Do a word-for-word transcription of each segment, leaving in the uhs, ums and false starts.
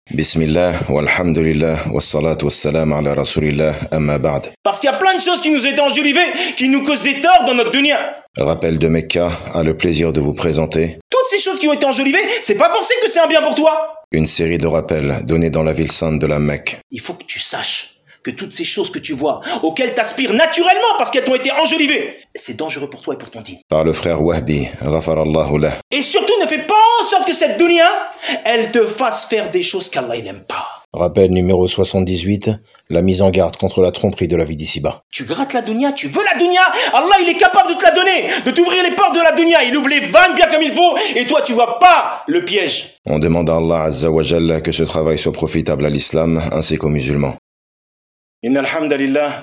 Bismillah, walhamdulillah, wassalatu wassalam ala rasulillah, amma ba'd. Parce qu'il y a plein de choses qui nous ont été enjolivées, qui nous causent des torts dans notre dunya. Rappel de Mecca a le plaisir de vous présenter Toutes ces choses qui ont été enjolivées, c'est pas forcé que c'est un bien pour toi. une série de rappels donnés dans la ville sainte de la Mecque. Il faut que tu saches que toutes ces choses que tu vois, auxquelles tu aspires naturellement parce qu'elles t'ont été enjolivées, c'est dangereux pour toi et pour ton dîn. Par le frère Wahbi, ghafarallahu lah. Et surtout, ne fais pas en sorte que cette dunya, elle te fasse faire des choses qu'Allah il aime pas. Rappel numéro soixante-dix-huit, la mise en garde contre la tromperie de la vie d'ici-bas. Tu grattes la dunya, tu veux la dunya, Allah il est capable de te la donner, de t'ouvrir les portes de la dunya, il ouvre les vannes bien comme il faut, et toi tu vois pas le piège. On demande à Allah Azza wa Jalla que ce travail soit profitable à l'islam ainsi qu'aux musulmans. إن الحمد لله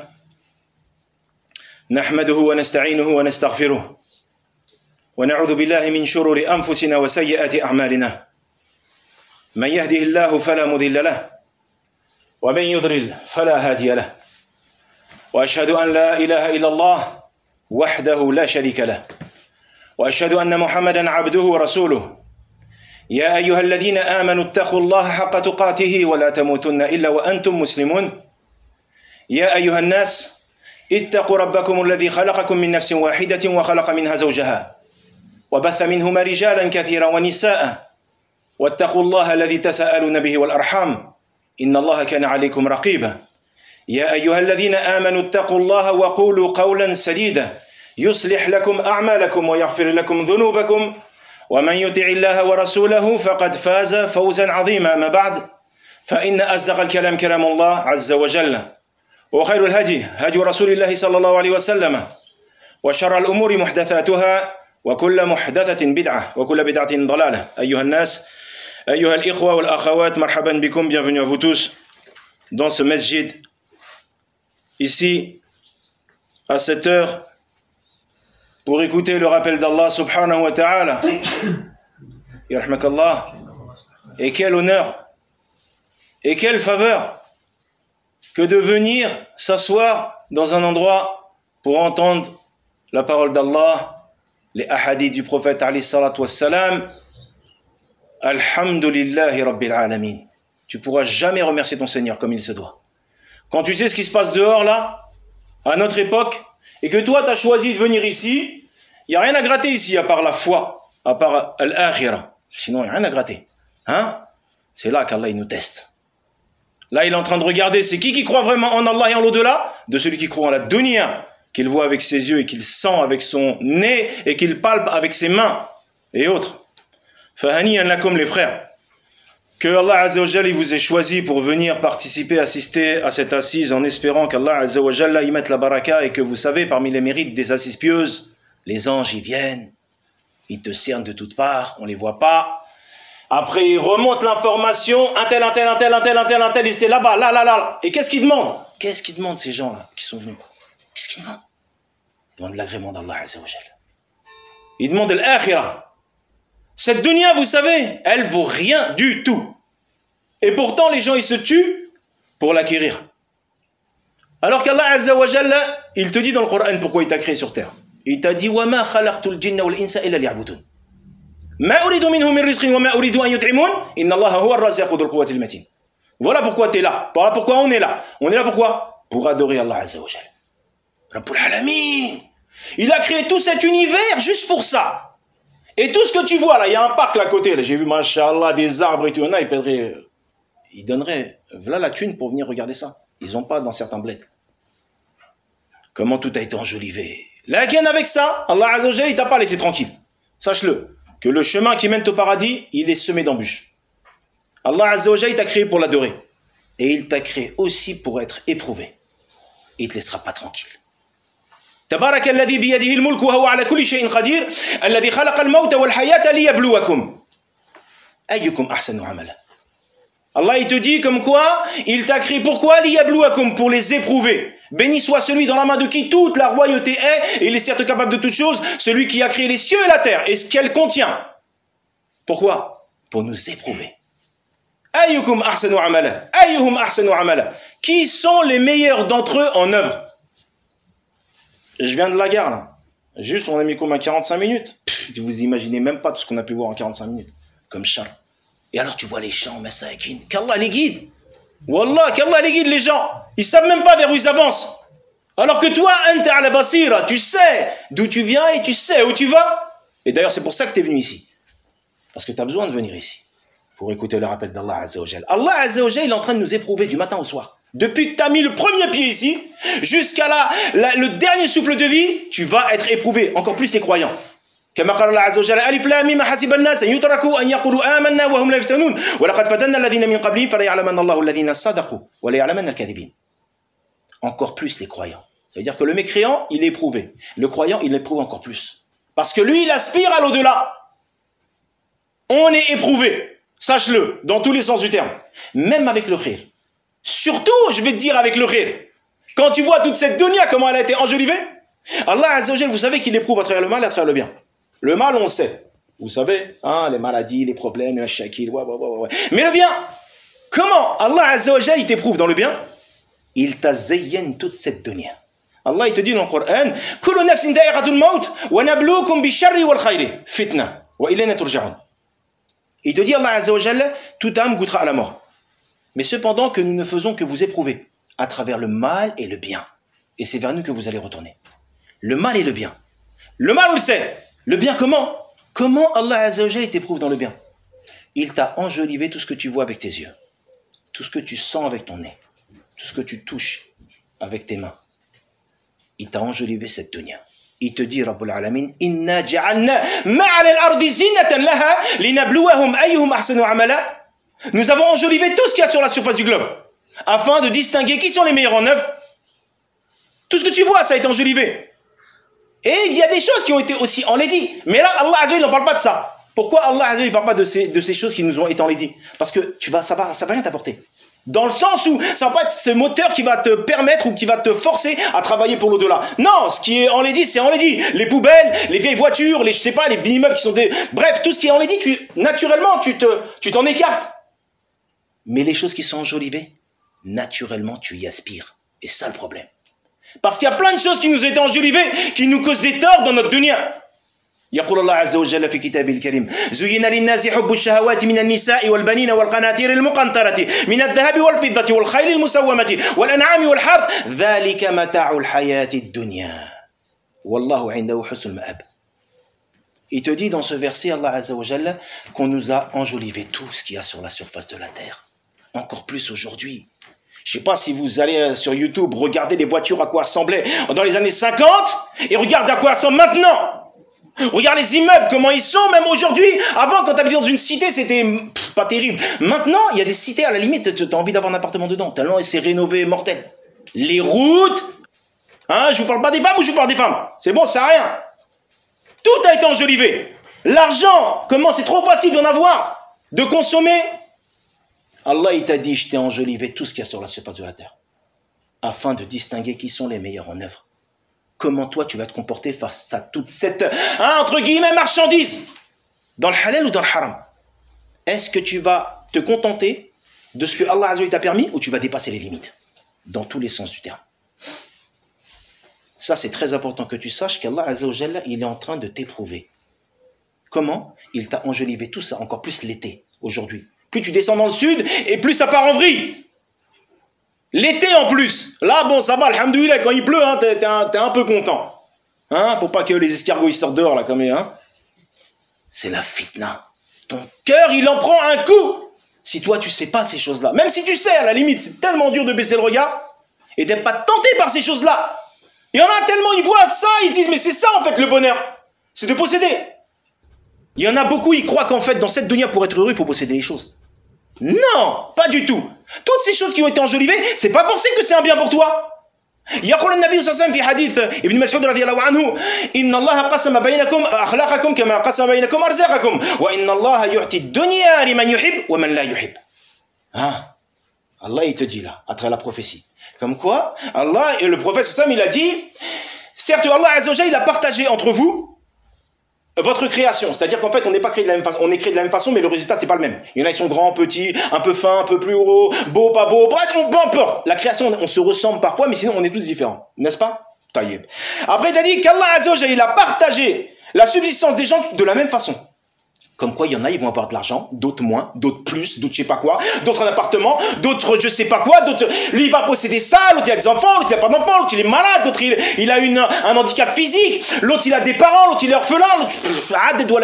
نحمده ونستعينه ونستغفره ونعوذ بالله من شرور أنفسنا وسيئات أعمالنا من يهده الله فلا مضل له ومن يضلل فلا هادي له وأشهد أن لا إله إلا الله وحده لا شريك له وأشهد أن محمدا عبده ورسوله يا أيها الذين آمنوا اتقوا الله حق تقاته ولا تموتن إلا وأنتم مسلمون يا أيها الناس اتقوا ربكم الذي خلقكم من نفس واحدة وخلق منها زوجها وبث منهما رجالا كثيرا ونساء واتقوا الله الذي تساءلون به والأرحام إن الله كان عليكم رقيبا يا أيها الذين آمنوا اتقوا الله وقولوا قولا سديدا يصلح لكم أعمالكم ويغفر لكم ذنوبكم ومن يطع الله ورسوله فقد فاز فوزا عظيما ما بعد فإن أصدق الكلام كلام الله عز وجل وخير الهدي هدي رسول الله صلى الله عليه وسلم وشر الأمور محدثاتها وكل محدثة بدعة وكل بدعة ضلالة أيها الناس أيها الإخوة والأخوات مرحبا بكم bienvenue à vous tous dans ce masjid ici à cette heure pour écouter le rappel d'Allah subhanahu wa ta'ala yarhamakallah. Et quel honneur et quelle faveur que de venir s'asseoir dans un endroit pour entendre la parole d'Allah, les ahadiths du prophète alayhi salatu wassalam. Alhamdulillahi Rabbil Alamin. Tu pourras jamais remercier ton Seigneur comme il se doit. Quand tu sais ce qui se passe dehors là, à notre époque, et que toi tu as choisi de venir ici, il n'y a rien à gratter ici à part la foi, à part al-akhirah. Sinon il n'y a rien à gratter. Hein? C'est là qu'Allah il nous teste. Là, il est en train de regarder, c'est qui qui croit vraiment en Allah et en l'au-delà? De celui qui croit en la dunya, qu'il voit avec ses yeux et qu'il sent avec son nez et qu'il palpe avec ses mains et autres. Fahaniyan lakum les frères. Que Allah Azza wa Jalla vous ait choisi pour venir participer, assister à cette assise en espérant qu'Allah Azza wa Jalla y mette la baraka et que vous savez, parmi les mérites des assises pieuses, les anges y viennent, ils te cernent de toutes parts, on les voit pas. Après, il remonte l'information, un tel, un tel, un tel, un tel, un tel, un tel, ils étaient là-bas, là, là, là, là. Et qu'est-ce qu'ils demandent? Qu'est-ce qu'ils demandent, ces gens-là, qui sont venus? Qu'est-ce qu'ils demandent? Ils demandent l'agrément d'Allah Azza wa Jalla. Ils demandent l'akhirah. Cette dunya, vous savez, elle vaut rien du tout. Et pourtant, les gens, ils se tuent pour l'acquérir. Alors qu'Allah Azza wa Jalla, il te dit dans le Coran pourquoi il t'a créé sur terre. Il t'a dit, وَمَا خَلَقْتُ الْجِنَّ وَالْإِنسَ إِلَّا لِيَعْبُدُونَ. ما أريد منهم من رزق وما أريد أن يطعمون إن الله هو الرازق ذو القوة المتين. Voilà pourquoi tu es là. Voilà pourquoi on est là. On est là pourquoi? Pour adorer Allah Azza wa Jalla. Rabbul Alamin. Il a créé tout cet univers juste pour ça. Et tout ce que tu vois là, il y a un parc là à côté. Là, j'ai vu, machallah, des arbres et tout. Il y en a, ils paieraient, ils donneraient, voilà la thune pour venir regarder ça. Ils n'ont pas dans certains bleds. Comment tout a été enjolivé. Là, avec ça, Allah Azza wa Jalla, il t'a pas laissé tranquille. Sache-le. Que le chemin qui mène au paradis, il est semé d'embûches. Allah Azza wa Jalla, il t'a créé pour l'adorer. Et il t'a créé aussi pour être éprouvé. Et il ne te laissera pas tranquille. تبارك الذي بيده الملك وهو على كل شيء قدير الذي خلق الموت والحياة ليبلوكم أيكم أحسن عملا. Allah il te dit comme quoi il t'a créé pourquoi liyabluwakum, pour les éprouver. Béni soit celui dans la main de qui toute la royauté est, et il est certes capable de toutes choses, celui qui a créé les cieux et la terre et ce qu'elle contient. Pourquoi? Pour nous éprouver. Ayyukum ahsanu amala, ayyuhum ahsanu amala. Qui sont les meilleurs d'entre eux en œuvre? Je viens de la gare là. Juste on a mis comme à quarante-cinq minutes. Pff, vous imaginez même pas tout ce qu'on a pu voir en quarante-cinq minutes. Comme char. Et alors tu vois les gens, masakin, qu'Allah les guide. Wallah, qu'Allah les guide les gens. Ils savent même pas vers où ils avancent. Alors que toi, anta ala basira, tu sais d'où tu viens et tu sais où tu vas. Et d'ailleurs, c'est pour ça que tu es venu ici. Parce que tu as besoin de venir ici. Pour écouter le rappel d'Allah Azza wa Jal. Allah Azza wa Jal, il est en train de nous éprouver du matin au soir. Depuis que tu as mis le premier pied ici, jusqu'à la, la, le dernier souffle de vie, tu vas être éprouvé. Encore plus les croyants. كما قال الله عز وجل ألف لام ميم حسب الناس أن يتركوا أن يقولوا آمنا وهم لا يفتنون ولقد فتنا الذين من قبلهم فلا يعلمن الله الذين صدقوا ولا يعلمن الكاذبين. Encore plus les croyants. Ça veut dire que le mécréant, il est éprouvé. Le croyant, il l'éprouve encore plus. Parce que lui, il aspire à l'au-delà. On est éprouvé. Sache-le, dans tous les sens du terme. Même avec le khir. Surtout, je vais te dire avec le khir. Quand tu vois toute cette dunya, comment elle a été enjolivée, Allah Azza wa Jal, vous savez qu'il éprouve à travers le mal et à travers le bien. Le mal, on le sait. Vous savez, hein, les maladies, les problèmes, les shakil, ouais, ouais, ouais, ouais. Mais le bien, comment Allah Azza wa Jal, il t'éprouve dans le bien? Il t'azayyen toute cette dunya. Allah, il te dit dans le Coran, Kullu nafsin da'iqatul maut, wa nabluukum bisharri wal khayri, fitna, wa ilayna turja'un. Il te dit, Allah Azza wa Jal, toute âme goûtera à la mort. Mais cependant que nous ne faisons que vous éprouver à travers le mal et le bien. Et c'est vers nous que vous allez retourner. Le mal et le bien. Le mal, on le sait. Le bien, comment? Comment Allah Azza wa Jal t'éprouve dans le bien? Il t'a enjolivé tout ce que tu vois avec tes yeux, tout ce que tu sens avec ton nez, tout ce que tu touches avec tes mains. Il t'a enjolivé cette dunya. Il te dit, Rabbul Alamin, Inna ja'alna ma'ala al-ardi zinatan laha linabluwahum ayyuhum ahsanu amala. Nous avons enjolivé tout ce qu'il y a sur la surface du globe, afin de distinguer qui sont les meilleurs en œuvre. Tout ce que tu vois, ça a été enjolivé. Et il y a des choses qui ont été aussi enlaidies. Mais là, Allah Azza wa Jal n'en parle pas de ça. Pourquoi Allah Azza wa Jal ne parle pas de ces, de ces choses qui nous ont été enlaidies? Parce que tu vas, ça va, ça va rien t'apporter. Dans le sens où ça va pas être ce moteur qui va te permettre ou qui va te forcer à travailler pour l'au-delà. Non, ce qui est enlaidi, c'est enlaidi. Les poubelles, les vieilles voitures, les, je sais pas, les immeubles qui sont des... Bref, tout ce qui est enlaidi, tu, naturellement, tu te, tu t'en écartes. Mais les choses qui sont enjolivées, naturellement, tu y aspires. Et c'est ça le problème. Parce qu'il y a plein de choses qui nous ont été enjolivées, qui nous causent des torts dans notre dunya. يقول الله عز وجل في كتابه الكريم زين للناس حب الشهوات من النساء والبنين والقناطير المقنطرة من الذهب والفضة والخيل المسومة والأنعام والحرث ذلك متاع الحياة الدنيا والله عنده حسن المآب. Il te dit dans ce verset, Allah Azza wa Jalla, qu'on nous a enjolivé tout ce qu'il y a sur la surface de la terre. Encore plus aujourd'hui. Je ne sais pas si vous allez sur YouTube regarder les voitures à quoi ressemblaient dans les années cinquante et regarde à quoi elles ressemblent maintenant. Regarde les immeubles, comment ils sont, même aujourd'hui. Avant, quand tu habitais dans une cité, c'était pff, pas terrible. Maintenant, il y a des cités, à la limite, tu as envie d'avoir un appartement dedans, tellement c'est rénové, mortel. Les routes, hein, je vous parle pas des femmes ou je vous parle des femmes? C'est bon, ça sert à rien. Tout a été enjolivé. L'argent, comment c'est trop facile d'en avoir, de consommer. Allah, il t'a dit, je t'ai enjolivé tout ce qu'il y a sur la surface de la terre, afin de distinguer qui sont les meilleurs en œuvre. Comment toi tu vas te comporter face à toute cette, hein, entre guillemets, marchandise, dans le halal ou dans le haram? Est-ce que tu vas te contenter de ce que Allah Azza wa Jalla t'a permis ou tu vas dépasser les limites? Dans tous les sens du terme. Ça, c'est très important que tu saches qu'Allah Azza wa Jalla, il est en train de t'éprouver. Comment? Il t'a enjolivé tout ça, encore plus l'été, aujourd'hui. Plus tu descends dans le sud, et plus ça part en vrille. L'été en plus. Là, bon, ça va, alhamdoulilah, quand il pleut, hein, t'es, t'es, un, t'es un peu content. Hein, pour pas que les escargots ils sortent dehors, là, comme hein. C'est la fitna. Ton cœur, il en prend un coup. Si toi, tu sais pas de ces choses-là, même si tu sais, à la limite, c'est tellement dur de baisser le regard, et d'être pas tenté par ces choses-là. Il y en a tellement, ils voient ça, ils disent, mais c'est ça, en fait, le bonheur. C'est de posséder. Il y en a beaucoup, ils croient qu'en fait, dans cette dunya, pour être heureux, il faut posséder les choses. Non, pas du tout. Toutes ces choses qui ont été enjolivées, c'est pas forcé que c'est un bien pour toi. يقول النبي صلى الله عليه وسلم في حديث ابن مسعود رضي الله عنه إن الله قسم بينكم أخلاقكم كما قسم بينكم أرزاقكم وإن الله يعطي الدنيا لمن يحب ومن لا يحب. Ah, Allah il te dit là, à travers la prophétie, comme quoi Allah et le prophète Sam il a dit, certes Allah Azza wa Jalla il a partagé entre vous votre création, c'est-à-dire qu'en fait on n'est pas créé de la même façon, on est créé de la même façon, mais le résultat c'est pas le même. Il y en a ils sont grands, petits, un peu fins, un peu plus hauts, beaux, pas beaux, bref, peu importe. La création on, on se ressemble parfois, mais sinon on est tous différents, n'est-ce pas? Taïeb. Après il a dit qu'Allah Azza wa Jalla il a partagé la subsistance des gens de la même façon. Comme quoi, il y en a, ils vont avoir de l'argent, d'autres moins, d'autres plus, d'autres je sais pas quoi, d'autres un appartement, d'autres je sais pas quoi, d'autres... Lui, il va posséder ça, l'autre, il a des enfants, l'autre, il a pas d'enfants, l'autre, il est malade, l'autre, il, il a une, un handicap physique, l'autre, il a des parents, l'autre, il est orphelin, l'autre...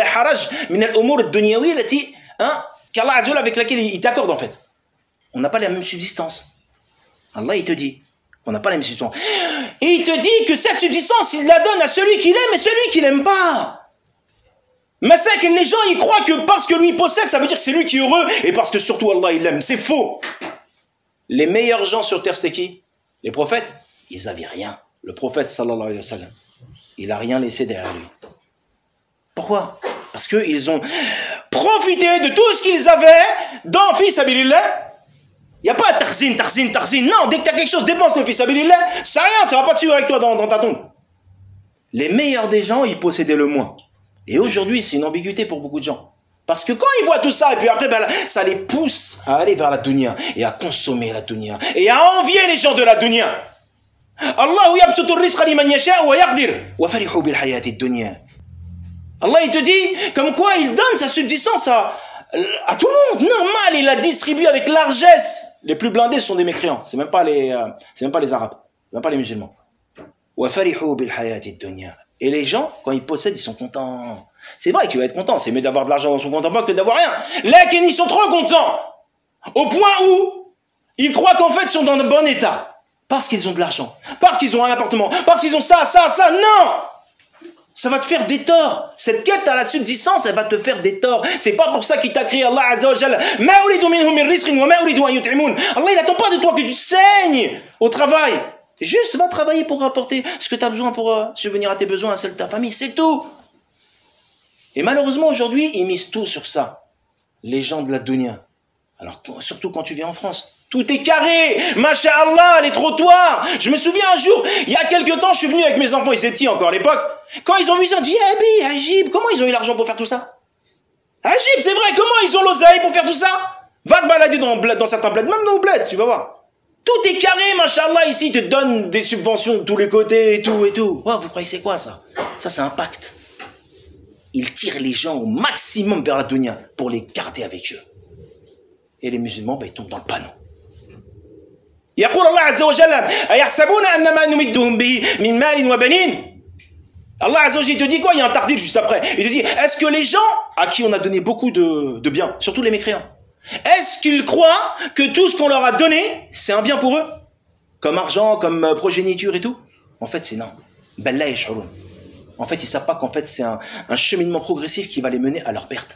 Hein, qu'Allah Azza wa Jalla, avec laquelle il t'accorde, en fait. On n'a pas la même subsistance. Allah, il te dit qu'on n'a pas la même subsistance. Et il te dit que cette subsistance, il la donne à celui qu'il aime et celui qu'il n'aime pas. Mais c'est que les gens, ils croient que parce que lui il possède, ça veut dire que c'est lui qui est heureux, et parce que surtout Allah, il l'aime. C'est faux. Les meilleurs gens sur terre, c'était qui? Les prophètes. Ils n'avaient rien. Le prophète, sallallahu alayhi wa sallam, il n'a rien laissé derrière lui. Pourquoi? Parce qu'ils ont profité de tout ce qu'ils avaient dans Fi Sabilillah. Il n'y a pas tarzine, tarzine, tarzine. Non, dès que tu as quelque chose, dépense le Fi Sabilillah. C'est rien, tu ne vas pas te suivre avec toi dans, dans ta tombe. Les meilleurs des gens, ils possédaient le moins. Et aujourd'hui, c'est une ambiguïté pour beaucoup de gens. Parce que quand ils voient tout ça, et puis après, ben, ça les pousse à aller vers la dunya, et à consommer la dunya, et à envier les gens de la dunya. Allah il te dit, comme quoi il donne sa subsistance à, à tout le monde. Normal, il la distribue avec largesse. Les plus blindés sont des mécréants. C'est même pas les, euh, c'est même pas les Arabes, même pas les musulmans. Et les gens, quand ils possèdent, ils sont contents. C'est vrai qu'il va être content. C'est mieux d'avoir de l'argent dans son compte en banque que d'avoir rien. Là, ils sont trop contents. Au point où ils croient qu'en fait, ils sont dans un bon état. Parce qu'ils ont de l'argent. Parce qu'ils ont un appartement. Parce qu'ils ont ça, ça, ça. Non! Ça va te faire des torts. Cette quête à la subsistance, elle va te faire des torts. C'est pas pour ça qu'il t'a créé Allah Azza wa Jalla. Allah, il n'attend pas de toi que tu saignes au travail. Juste va travailler pour rapporter ce que tu as besoin pour euh, subvenir à tes besoins, à celle de ta famille, c'est tout. Et malheureusement aujourd'hui, ils misent tout sur ça. Les gens de la dunya. Alors surtout quand tu viens en France, tout est carré, masha'Allah, les trottoirs. Je me souviens un jour, il y a quelques temps, je suis venu avec mes enfants, ils étaient petits encore à l'époque. Quand ils ont vu ça, ils ont dit, Abi, Ajib, comment ils ont eu l'argent pour faire tout ça? Ajib, c'est vrai, comment ils ont l'oseille pour faire tout ça? Va te balader dans, dans certains bleds, même dans le bled, tu vas voir. Tout est carré, machallah, ici, ils te donnent des subventions de tous les côtés et tout et tout. Oh, vous croyez c'est quoi ça? Ça, c'est un pacte. Ils tirent les gens au maximum vers la dunya pour les garder avec eux. Et les musulmans, ben, ils tombent dans le panneau. يقول الله عز وجل أيحسبون أن ما نمدهم به من مال وبنين. Allah Azza wa Jalla te dit quoi? Il y a un tardif juste après. Il te dit, est-ce que les gens à qui on a donné beaucoup de, de biens, surtout les mécréants, est-ce qu'ils croient que tout ce qu'on leur a donné, c'est un bien pour eux? Comme argent, comme progéniture et tout? En fait, c'est non. Bella et shurun. En fait, ils ne savent pas qu'en fait, c'est un, un cheminement progressif qui va les mener à leur perte.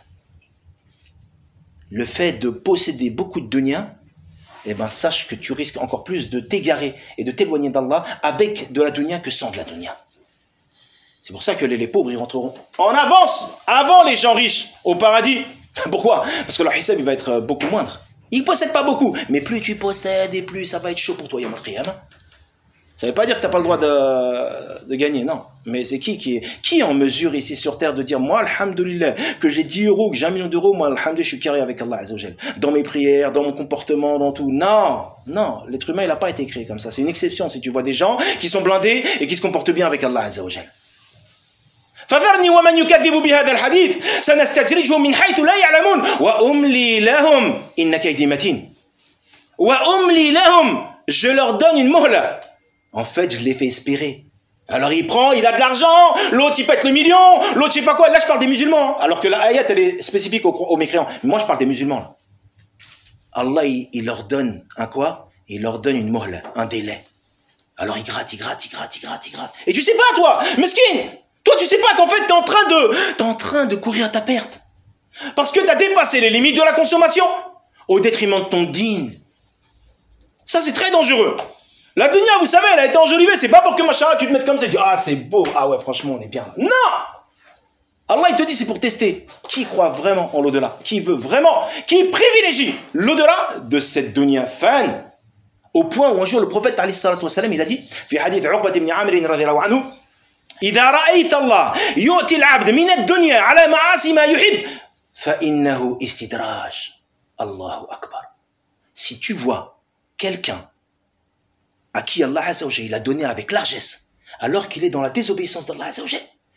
Le fait de posséder beaucoup de dunya, eh ben, sache que tu risques encore plus de t'égarer et de t'éloigner d'Allah avec de la dunya que sans de la dunya. C'est pour ça que les, les pauvres, ils rentreront en avance, avant les gens riches, au paradis. Pourquoi? Parce que leur hisab, il va être beaucoup moindre. Ils ne possèdent pas beaucoup, mais plus tu possèdes et plus ça va être chaud pour toi, Yom al-Qiyamah. Ça ne veut pas dire que tu n'as pas le droit de, de gagner, non. Mais c'est qui qui est, qui est en mesure ici sur terre de dire, moi, alhamdoulilah, que j'ai dix euros, que j'ai un million d'euros, moi, alhamdoulilah, je suis carré avec Allah Azza wa Jalla. Dans mes prières, dans mon comportement, dans tout. Non, non, l'être humain, il n'a pas été créé comme ça. C'est une exception si tu vois des gens qui sont blindés et qui se comportent bien avec Allah Azza wa Jalla. فذرني ومن يكذب بهذا الحديث سنستدرجهم من حيث لا يعلمون وأملي لهم إن كيدي متين وأملي لهم je leur donne une mohle. En fait, je les fais espérer. Alors il prend, il a de l'argent, l'autre il pète le million, l'autre je sais pas quoi. Là je parle des musulmans, alors que la ayat elle est spécifique aux, aux mécréants. Moi je parle des musulmans. Là. Allah il, il leur donne un quoi? Il leur donne une mohle, un délai. Alors il gratte, il gratte, il gratte, il gratte, il gratte. Et tu sais pas toi, mesquine. Toi, tu sais pas qu'en fait, t'es en train de, t'es en train de courir à ta perte. Parce que t'as dépassé les limites de la consommation au détriment de ton dîn. Ça, c'est très dangereux. La dunya, vous savez, elle a été enjolivée. C'est pas pour que, machin, tu te mettes comme ça et tu dis, ah, c'est beau. Ah ouais, franchement, on est bien. Non! Allah, il te dit, c'est pour tester. Qui croit vraiment en l'au-delà? Qui veut vraiment? Qui privilégie l'au-delà de cette dunya fan? Au point où un jour, le prophète, alayhi salatu wa salam, il a dit, fi hadith Uqbat ibn Amr radhiyallahu anhu, إذا رأيت الله يؤتي العبد من الدنيا على معاصي ما يحب فإنه استدراج الله أكبر. Si tu vois quelqu'un à qui Allah Azza wa Jalla a donné avec largesse alors qu'il est dans la désobéissance d'Allah Azza wa Jalla,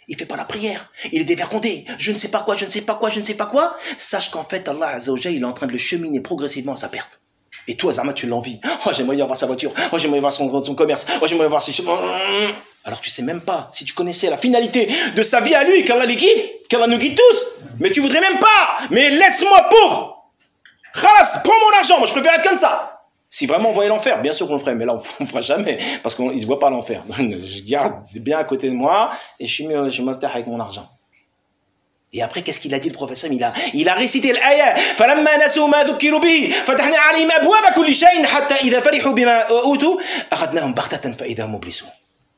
il ne fait pas la prière, il est dévergondé, je ne sais pas quoi, je ne sais pas quoi, je ne sais pas quoi, sache qu'en fait, Allah Azza wa Jalla, il est en train de le cheminer progressivement à sa perte. Et toi, Zama, tu l'envies. Oh, j'aimerais y avoir sa voiture. Oh, j'aimerais voir son, son commerce. Oh, j'aimerais voir ses... Alors, tu sais même pas, si tu connaissais la finalité de sa vie à lui, qu'Allah les guide, qu'Allah nous guide tous, mais tu voudrais même pas. Mais laisse-moi pauvre. Khalas, prends mon argent. Moi, je préfère être comme ça. Si vraiment on voyait l'enfer, bien sûr qu'on le ferait, mais là, on ne fera jamais, parce qu'il ne se voit pas l'enfer. Je garde bien à côté de moi, et je suis mis avec mon argent. Et après, qu'est-ce qu'il a dit le professeur? Il a, il a récité l'ayah. فَلَمَّا نَسُوا مَا ذُكِّرُوا بِهِ فَتَحْنَا عَلَيْهِمْ أَبْوَابَ كُلِّ شَيْءٍ حَتَّى إِذَا فَرِحُوا بِمَا أُوتُوا أَخَذْنَاهُمْ بَغْتَةً فَإِذَا هُمْ مُبْلِسُونَ.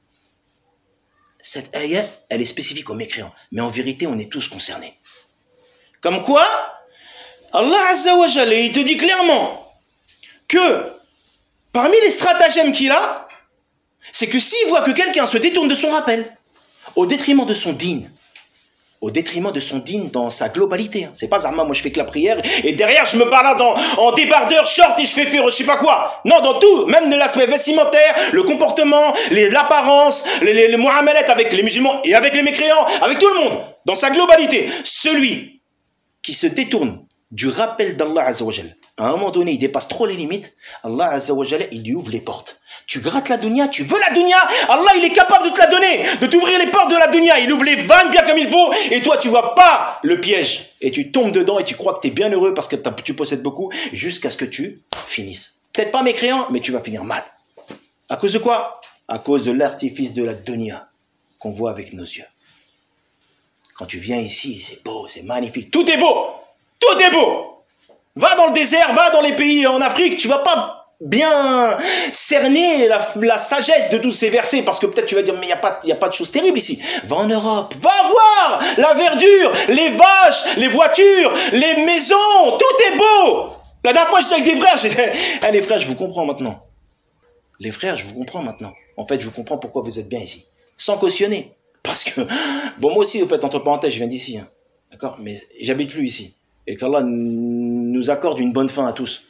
Cette ayah, elle est spécifique aux mécréants, mais en vérité, on est tous concernés. Comme quoi, Allah Azza wa Jalla, il te dit clairement que parmi les stratagèmes qu'il a, c'est que s'il voit que quelqu'un se détourne de son rappel au détriment de son dîn, au détriment de son dîn dans sa globalité. C'est pas Zama, moi je fais que la prière et derrière je me balade en, en débardeur, short et je fais faire je sais pas quoi. Non, dans tout, même de l'aspect vestimentaire, le comportement, l'apparence, les, les, les muamalat avec les musulmans et avec les mécréants, avec tout le monde, dans sa globalité. Celui qui se détourne du rappel d'Allah Azza wa Jalla, à un moment donné il dépasse trop les limites, Allah Azza wa Jalla il lui ouvre les portes. Tu grattes la dunya, tu veux la dunya, Allah il est capable de te la donner, de t'ouvrir les portes de la dunya, il ouvre les vannes bien comme il faut, et toi tu vois pas le piège, et tu tombes dedans et tu crois que tu es bien heureux parce que tu possèdes beaucoup, jusqu'à ce que tu finisses. Peut-être pas mécréant, mais tu vas finir mal. À cause de quoi? À cause de l'artifice de la dunya qu'on voit avec nos yeux. Quand tu viens ici, c'est beau, c'est magnifique, tout est beau, tout est beau. Va dans le désert, va dans les pays en Afrique, tu vas pas bien cerner la, la sagesse de tous ces versets, parce que peut-être tu vas dire mais il n'y a pas, y a pas de choses terribles ici. Va en Europe, va voir la verdure, les vaches, les voitures, les maisons, tout est beau. La dernière fois j'étais avec des frères, j'ai hey, les frères je vous comprends maintenant. Les frères je vous comprends maintenant. En fait je vous comprends pourquoi vous êtes bien ici. Sans cautionner. Parce que, bon moi aussi au fait entre parenthèses je viens d'ici, hein. D'accord, mais j'habite plus ici. Et qu'Allah nous accorde une bonne fin à tous.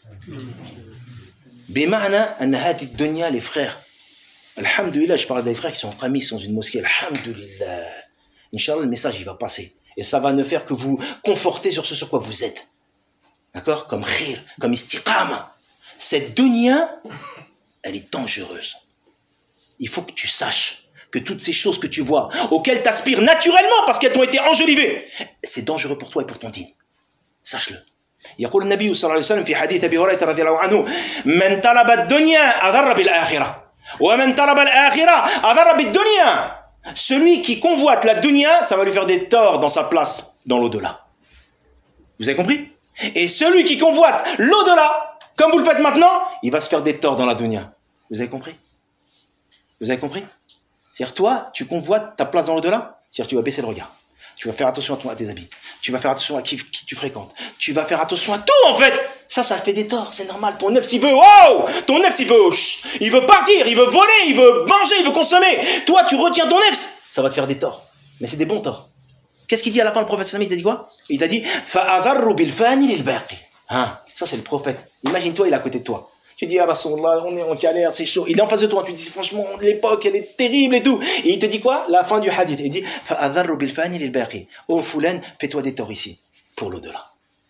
Bima'na an hadi dunya, les frères. Alhamdulillah, je parle des frères qui sont entre amis, qui sont dans une mosquée. Alhamdulillah. Inch'Allah, le message, il va passer. Et ça va ne faire que vous conforter sur ce sur quoi vous êtes. D'accord? Comme khir, comme istiqama. Cette dunya, elle est dangereuse. Il faut que tu saches que toutes ces choses que tu vois, auxquelles tu aspires naturellement parce qu'elles t'ont été enjolivées, c'est dangereux pour toi et pour ton dîn. Sache-le. يقول النبي صلى الله عليه وسلم في حديث أبي هريرة رضي الله عنه من طلب الدنيا أضر بالآخرة ومن طلب الآخرة أضر بالدنيا. Celui qui convoite la dunya, ça va lui faire des torts dans sa place dans l'au-delà. Vous avez compris? Et celui qui convoite l'au-delà, comme vous le faites maintenant, il va se faire des torts dans la dunya. Vous avez compris? Vous avez compris? C'est-à-dire toi, tu convoites ta place dans l'au-delà, c'est-à-dire tu vas baisser le regard. Tu vas faire attention à, ton, à tes habits. Tu vas faire attention à qui, qui tu fréquentes. Tu vas faire attention à tout, en fait. Ça, ça fait des torts. C'est normal. Ton nefs, il veut, wow! Ton nefs, il veut, il veut partir, il veut voler, il veut manger, il veut consommer. Toi, tu retiens ton nefs. Ça va te faire des torts. Mais c'est des bons torts. Qu'est-ce qu'il dit à la fin, le prophète sallallahu alayhi wa sallam? Il t'a dit, fa'adharru bil fani lil baqi. Hein? Ça, c'est le prophète. Imagine-toi, il est à côté de toi. Tu dis, ah Rasulullah, on est en galère, c'est chaud. Il est en face de toi. Tu dis, franchement, l'époque, elle est terrible et tout. Et il te dit quoi? La fin du hadith. Il dit, fa'adharru bil fani lil baqi. Oh, Foulen, fais-toi des torts ici, pour l'au-delà.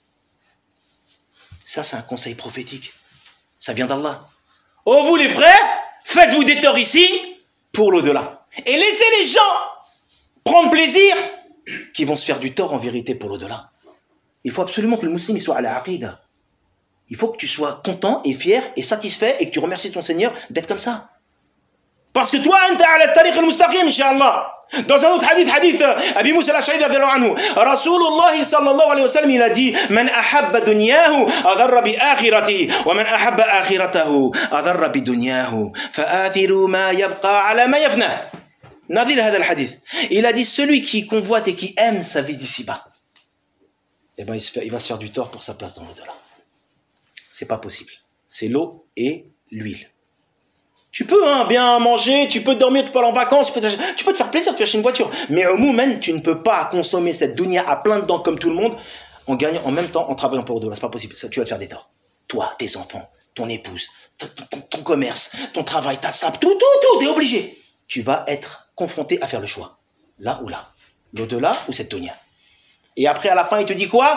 Ça, c'est un conseil prophétique. Ça vient d'Allah. Oh, vous les frères, faites-vous des torts ici, pour l'au-delà. Et laissez les gens prendre plaisir, qui vont se faire du tort en vérité pour l'au-delà. Il faut absolument que le musulman soit à la aqida. Il faut que tu sois content et fier et satisfait et que tu remercies ton Seigneur d'être comme ça. Parce que toi, anta ala tariq al-mustaqim, inshallah. Dans un autre hadith, hadith Abi Moussa al-Ash'ari radhiyallahu anhu, Rasulullah sallallahu alayhi wa sallam, il a dit, man ahabba dunyahu adarra bi akhiratihi, wa man ahabba akhiratahu adarra bi dunyahu, fa'athiru ma yabqa ala ma yafna. Nadir hada al-hadith. Il a dit, celui qui convoite et qui aime sa vie d'ici-bas, eh ben, il, se fait, il va se faire du tort pour sa place dans l'au-delà. C'est pas possible. C'est l'eau et l'huile. Tu peux hein, bien manger, tu peux dormir, tu peux aller en vacances, tu peux, tu peux te faire plaisir, tu peux acheter une voiture. Mais au moment, tu ne peux pas consommer cette dunya à plein dedans comme tout le monde en gagnant en même temps, en travaillant pour l'au-delà. C'est pas possible. Ça, tu vas te faire des torts. Toi, tes enfants, ton épouse, ton, ton, ton commerce, ton travail, ta sable, tout, tout, tout, t'es obligé. Tu vas être confronté à faire le choix. Là ou là. L'au-delà ou cette dunya. Et après, à la fin, il te dit quoi?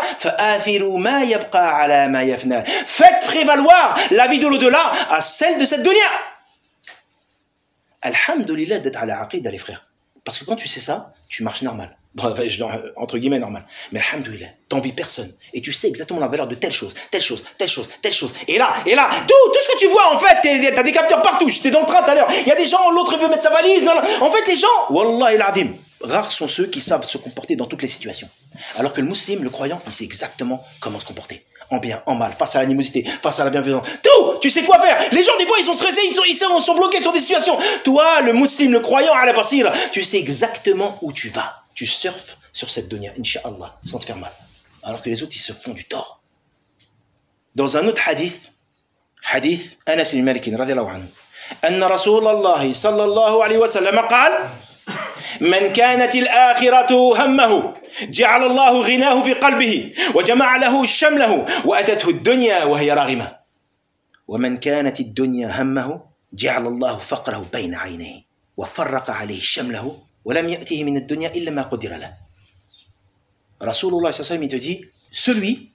Faites prévaloir la vie de l'au-delà à celle de cette dunya. Alhamdulillah d'être à la aqida, les frères. Parce que quand tu sais ça, tu marches normal. Bon, entre guillemets normal. Mais alhamdulillah, t'envies personne. Et tu sais exactement la valeur de telle chose, telle chose, telle chose, telle chose. Et là, et là, tout, tout ce que tu vois, en fait, t'as des capteurs partout. J'étais dans le train tout à l'heure. Il y a des gens, l'autre veut mettre sa valise. Non, non. En fait, les gens, wallah il adim, rares sont ceux qui savent se comporter dans toutes les situations. Alors que le musulman, le croyant, il sait exactement comment se comporter. En bien, en mal, face à l'animosité, face à la bienveillance. Tout, tu sais quoi faire. Les gens, des fois, ils sont stressés, ils sont, ils sont, sont bloqués sur des situations. Toi, le musulman, le croyant, à la basira, tu sais exactement où tu vas. Tu surfes sur cette dunya, incha'Allah, sans te faire mal. Alors que les autres, ils se font du tort. Dans un autre hadith, hadith Anas ibn Malik, radiyallahu anhu, أن رسول الله صلى الله عليه وسلم قال من كانت الآخرة همه جعل الله غناه في قلبه وجمع له شمله وأتته الدنيا وهي راغمة ومن كانت الدنيا همه جعل الله فقره بين عينيه وفرق عليه شمله ولم يأته من الدنيا إلا ما قدر له. Rasulullah sallallahu alayhi wa sallam, il te dit, celui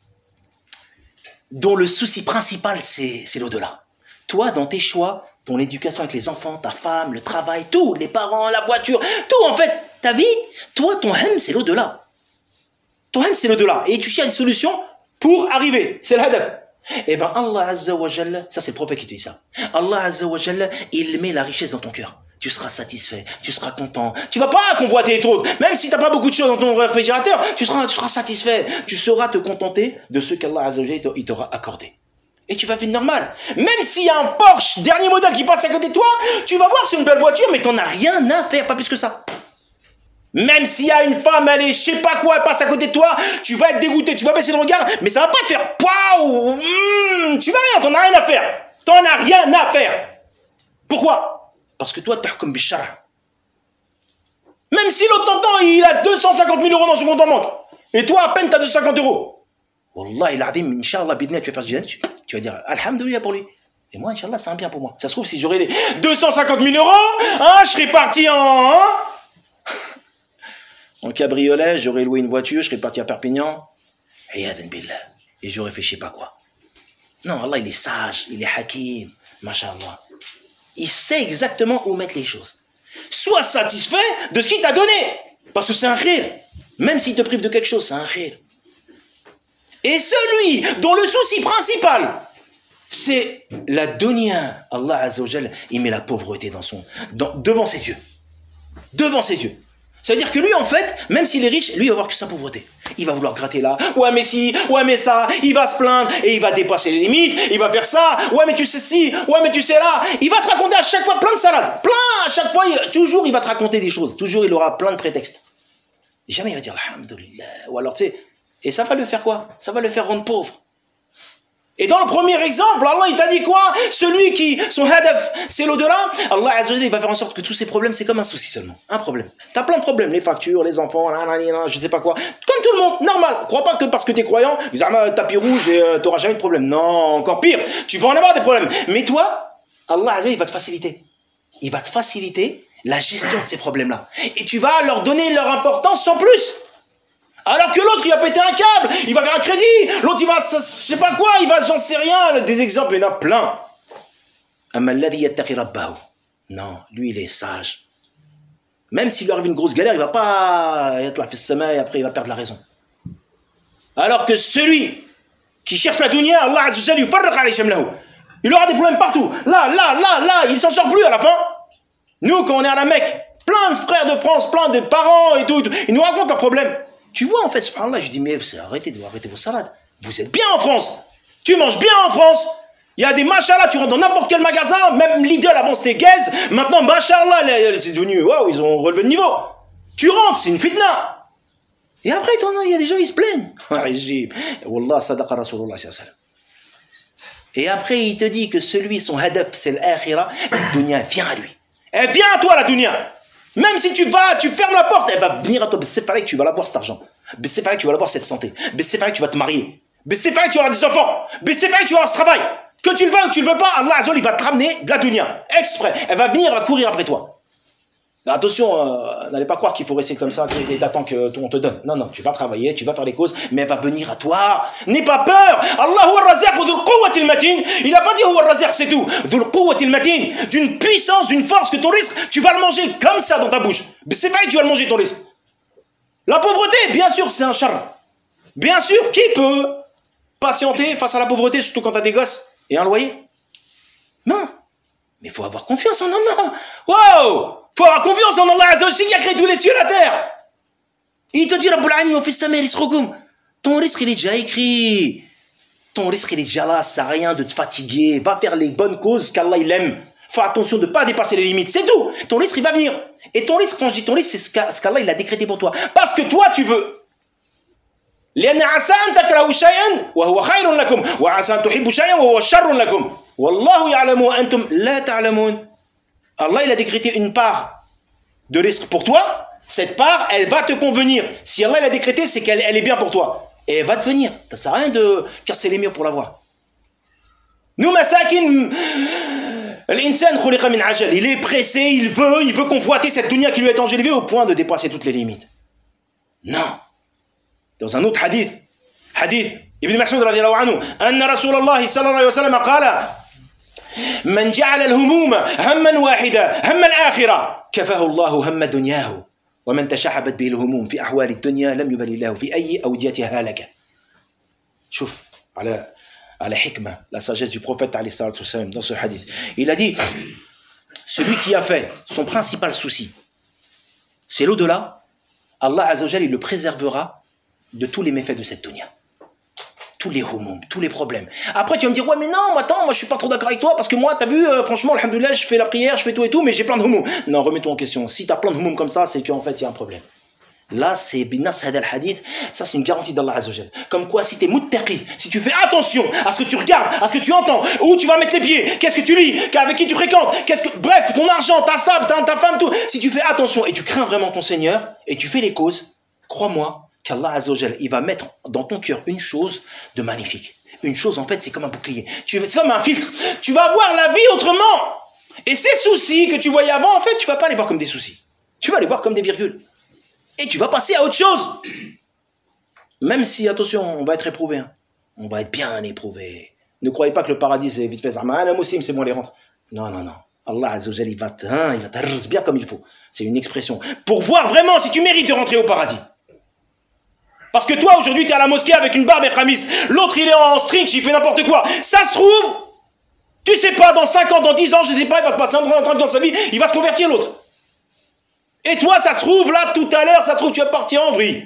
dont le souci principal c'est, c'est l'au-delà. Toi, dans tes choix, ton éducation avec les enfants, ta femme, le travail, tout, les parents, la voiture, tout en fait, ta vie, toi, ton hem, c'est l'au-delà. Ton hem, c'est l'au-delà. Et tu cherches des solutions pour arriver. C'est le hadaf. Eh bien, Allah Azza wa Jalla, ça c'est le prophète qui te dit ça. Allah Azza wa Jalla, il met la richesse dans ton cœur. Tu seras satisfait, tu seras content. Tu vas pas convoiter les autres. Même si tu n'as pas beaucoup de choses dans ton réfrigérateur, tu seras, tu seras satisfait. Tu sauras te contenter de ce qu'Allah Azza wa Jalla il t'aura accordé. Et tu vas vivre normal. Même s'il y a un Porsche, dernier modèle qui passe à côté de toi, tu vas voir, c'est une belle voiture, mais tu n'en as rien à faire, pas plus que ça. Même s'il y a une femme, elle est, je sais pas quoi, elle passe à côté de toi, tu vas être dégoûté, tu vas baisser le regard, mais ça va pas te faire waouh, mmh, tu vas rien, t'en as rien à faire. T'en as rien à faire. Pourquoi? Parce que toi, t'as comme Bishara. Même si l'autre t'entend, il a deux cent cinquante mille euros dans son compte en banque, et toi, à peine, t'as deux cent cinquante euros. Wallah, il a dit, Inch'Allah, bidna, tu vas faire du tu, tu vas dire, Alhamdulillah pour lui. Et moi, Inch'Allah, c'est un bien pour moi. Ça se trouve, si j'aurais les deux cent cinquante mille euros, hein, je serais parti en, hein, en cabriolet, j'aurais loué une voiture, je serais parti à Perpignan. Et j'aurais fait je sais pas quoi. Non, Allah, il est sage, il est hakim, mashallah. Il sait exactement où mettre les choses. Sois satisfait de ce qu'il t'a donné. Parce que c'est un khir. Même s'il te prive de quelque chose, c'est un khir. Et celui dont le souci principal, c'est la dunya, Allah Azza wa Jalla, il met la pauvreté dans son, dans, devant ses yeux. Devant ses yeux. C'est-à-dire que lui, en fait, même s'il est riche, lui, il va voir que sa pauvreté. Il va vouloir gratter là. Ouais, mais si, ouais, mais ça. Il va se plaindre et il va dépasser les limites. Il va faire ça. Ouais, mais tu sais si. Ouais, mais tu sais là. Il va te raconter à chaque fois plein de salades. Plein, à chaque fois, il, toujours, il va te raconter des choses. Toujours, il aura plein de prétextes. Et jamais il va dire Alhamdulillah. Ou alors, tu sais, et ça va le faire quoi? Ça va le faire rendre pauvre. Et dans le premier exemple, Allah il t'a dit quoi? Celui qui, son hadaf, c'est l'au-delà, Allah Azza wa Jalla, il va faire en sorte que tous ces problèmes, c'est comme un souci seulement. Un problème. T'as plein de problèmes, les factures, les enfants, là, là, là, je sais pas quoi. Comme tout le monde, normal. Crois pas que parce que t'es croyant, ils ont tapis rouge et euh, t'auras jamais de problème. Non, encore pire. Tu vas en avoir des problèmes. Mais toi, Allah Azza wa Jalla, il va te faciliter. Il va te faciliter la gestion de ces problèmes-là. Et tu vas leur donner leur importance sans plus. Alors que l'autre, il va péter un câble, il va faire un crédit, l'autre, il va, je sais pas quoi, il va, j'en sais rien, des exemples, il y en a plein. Non, lui, il est sage. Même s'il lui arrive une grosse galère, il va pas être là, fait sommeil, et après, il va perdre la raison. Alors que celui qui cherche la dunya, Allah Azza wa Jalla, il aura des problèmes partout. Là, là, là, là, il s'en sort plus à la fin. Nous, quand on est à la Mecque, plein de frères de France, plein de parents et tout, et tout ils nous racontent leurs problèmes. Tu vois, en fait, subhanallah, je dis, mais arrêtez de arrêter vos salades. Vous êtes bien en France. Tu manges bien en France. Il y a des machallah, tu rentres dans n'importe quel magasin, même Lidl, avant c'était Gaze, maintenant, machallah, c'est devenu, waouh, ils ont relevé le niveau. Tu rentres, c'est une fitna. Et après, il y a des gens, ils se plaignent. Wallah, sadaqa Rasulullah sallallahu alayhi wa sallam. Et après, il te dit que celui, son hadaf, c'est l'akhira, la dunya, vient à lui. Elle vient à toi, la dunya. Même si tu vas, tu fermes la porte, elle va venir à toi. C'est pareil que tu vas l'avoir cet argent. C'est pareil que tu vas l'avoir cette santé. C'est pareil que tu vas te marier. C'est pareil que tu vas avoir des enfants. C'est pareil que tu vas avoir ce travail. Que tu le veux ou que tu le veux pas, Allah Azza wa Jalla, il va te ramener de la dunya. Exprès. Elle va venir, elle va courir après toi. Attention, euh, n'allez pas croire qu'il faut rester comme ça et d'attendre qu'on te donne. Non, non, tu vas travailler, tu vas faire les causes, mais elle va venir à toi. N'aie pas peur. Allahu ar-Razaq dhul quwwatil matin. Il n'a pas dit Huwa ar-Razaq, c'est tout. Dhul quwwatil matin. D'une puissance, d'une force que ton risque, tu vas le manger comme ça dans ta bouche. C'est vrai que tu vas le manger ton risque. La pauvreté, bien sûr, c'est un char. Bien sûr, qui peut patienter face à la pauvreté, surtout quand tu as des gosses et un loyer? Non. Mais il faut avoir confiance en Allah. Wow! Il faut avoir confiance en Allah Azza wa Jalla qui a créé tous les cieux et la terre. Il te dit, Rabbul Alamin, on fait ça, mais ton risque, il est déjà écrit. Ton risque, il est déjà là. Ça sert à rien de te fatiguer. Va faire les bonnes causes qu'Allah, il aime. Fais attention de ne pas dépasser les limites. C'est tout. Ton risque, il va venir. Et ton risque, quand je dis ton risque, c'est ce qu'Allah, il a décrété pour toi. Parce que toi, tu veux. لأن عسى أن تكرهوا شيئا وهو خير لكم وعسى أن تحبوا شيئا وهو شر لكم والله يعلم وأنتم لا تعلمون. Allah il a décrété une part de risque pour toi. Cette part, elle va te convenir. Si Allah il a décrété, c'est qu'elle elle est bien pour toi. Et elle va te venir. Ça sert à rien de casser les murs pour l'avoir. Nous, masakin, l'insan khuliqa min ajal. Il est pressé, il veut, il veut convoiter cette dunya qui lui est enjolivée au point de dépasser toutes les limites. Non. Dans un autre hadith, hadith Ibn Mas'ud radiyallahu anhu, anna Rasulullah sallallahu alayhi wa sallam qala من جعل الهموم هما واحدا هم الآخرة كفاه الله هم دنياه ومن تشعبت به الهموم في أحوال الدنيا لم يبل الله في أي أوديتها هلك. شوف على على حكمة la sagesse du prophète alayhi salatu wassalam dans ce hadith. Il a dit celui qui a fait son principal souci c'est l'au-delà, Allah Azza wa Jalla il le préservera de tous les méfaits de cette dunya. Tous les humum, tous les problèmes. Après, tu vas me dire, ouais, mais non, attends, moi je suis pas trop d'accord avec toi, parce que moi, t'as vu, euh, franchement, alhamdoulilah, je fais la prière, je fais tout et tout, mais j'ai plein de humum. Non, remets-toi en question. Si t'as plein de humum comme ça, c'est qu'en fait, il y a un problème. Là, c'est binas hadal hadith, ça c'est une garantie d'Allah Azza wa Jalla. Comme quoi, si t'es muttaqi, si tu fais attention à ce que tu regardes, à ce que tu entends, où tu vas mettre les pieds, qu'est-ce que tu lis, avec qui tu fréquentes, qu'est-ce que, bref, ton argent, ta sable, ta, ta femme, tout. Si tu fais attention et tu crains vraiment ton Seigneur, et tu fais les causes, crois-moi, qu'Allah Azza wa Jalla, il va mettre dans ton cœur une chose de magnifique. Une chose, en fait, c'est comme un bouclier. C'est comme un filtre. Tu vas voir la vie autrement. Et ces soucis que tu voyais avant, en fait, tu ne vas pas les voir comme des soucis. Tu vas les voir comme des virgules. Et tu vas passer à autre chose. Même si, attention, on va être éprouvé. Hein. On va être bien éprouvé. Ne croyez pas que le paradis, c'est vite fait. Un muslim, c'est bon, les rentres. Non, non, non. Allah Azza wa Jalla, il va te, hein, il va te bien comme il faut. C'est une expression. Pour voir vraiment si tu mérites de rentrer au paradis. Parce que toi, aujourd'hui, tu es à la mosquée avec une barbe et khamis. L'autre, il est en string, il fait n'importe quoi. Ça se trouve, tu sais pas, dans cinq ans, dans dix ans, je sais pas, il va se passer un truc dans sa vie, il va se convertir l'autre. Et toi, ça se trouve, là, tout à l'heure, ça se trouve, tu vas partir en vrille.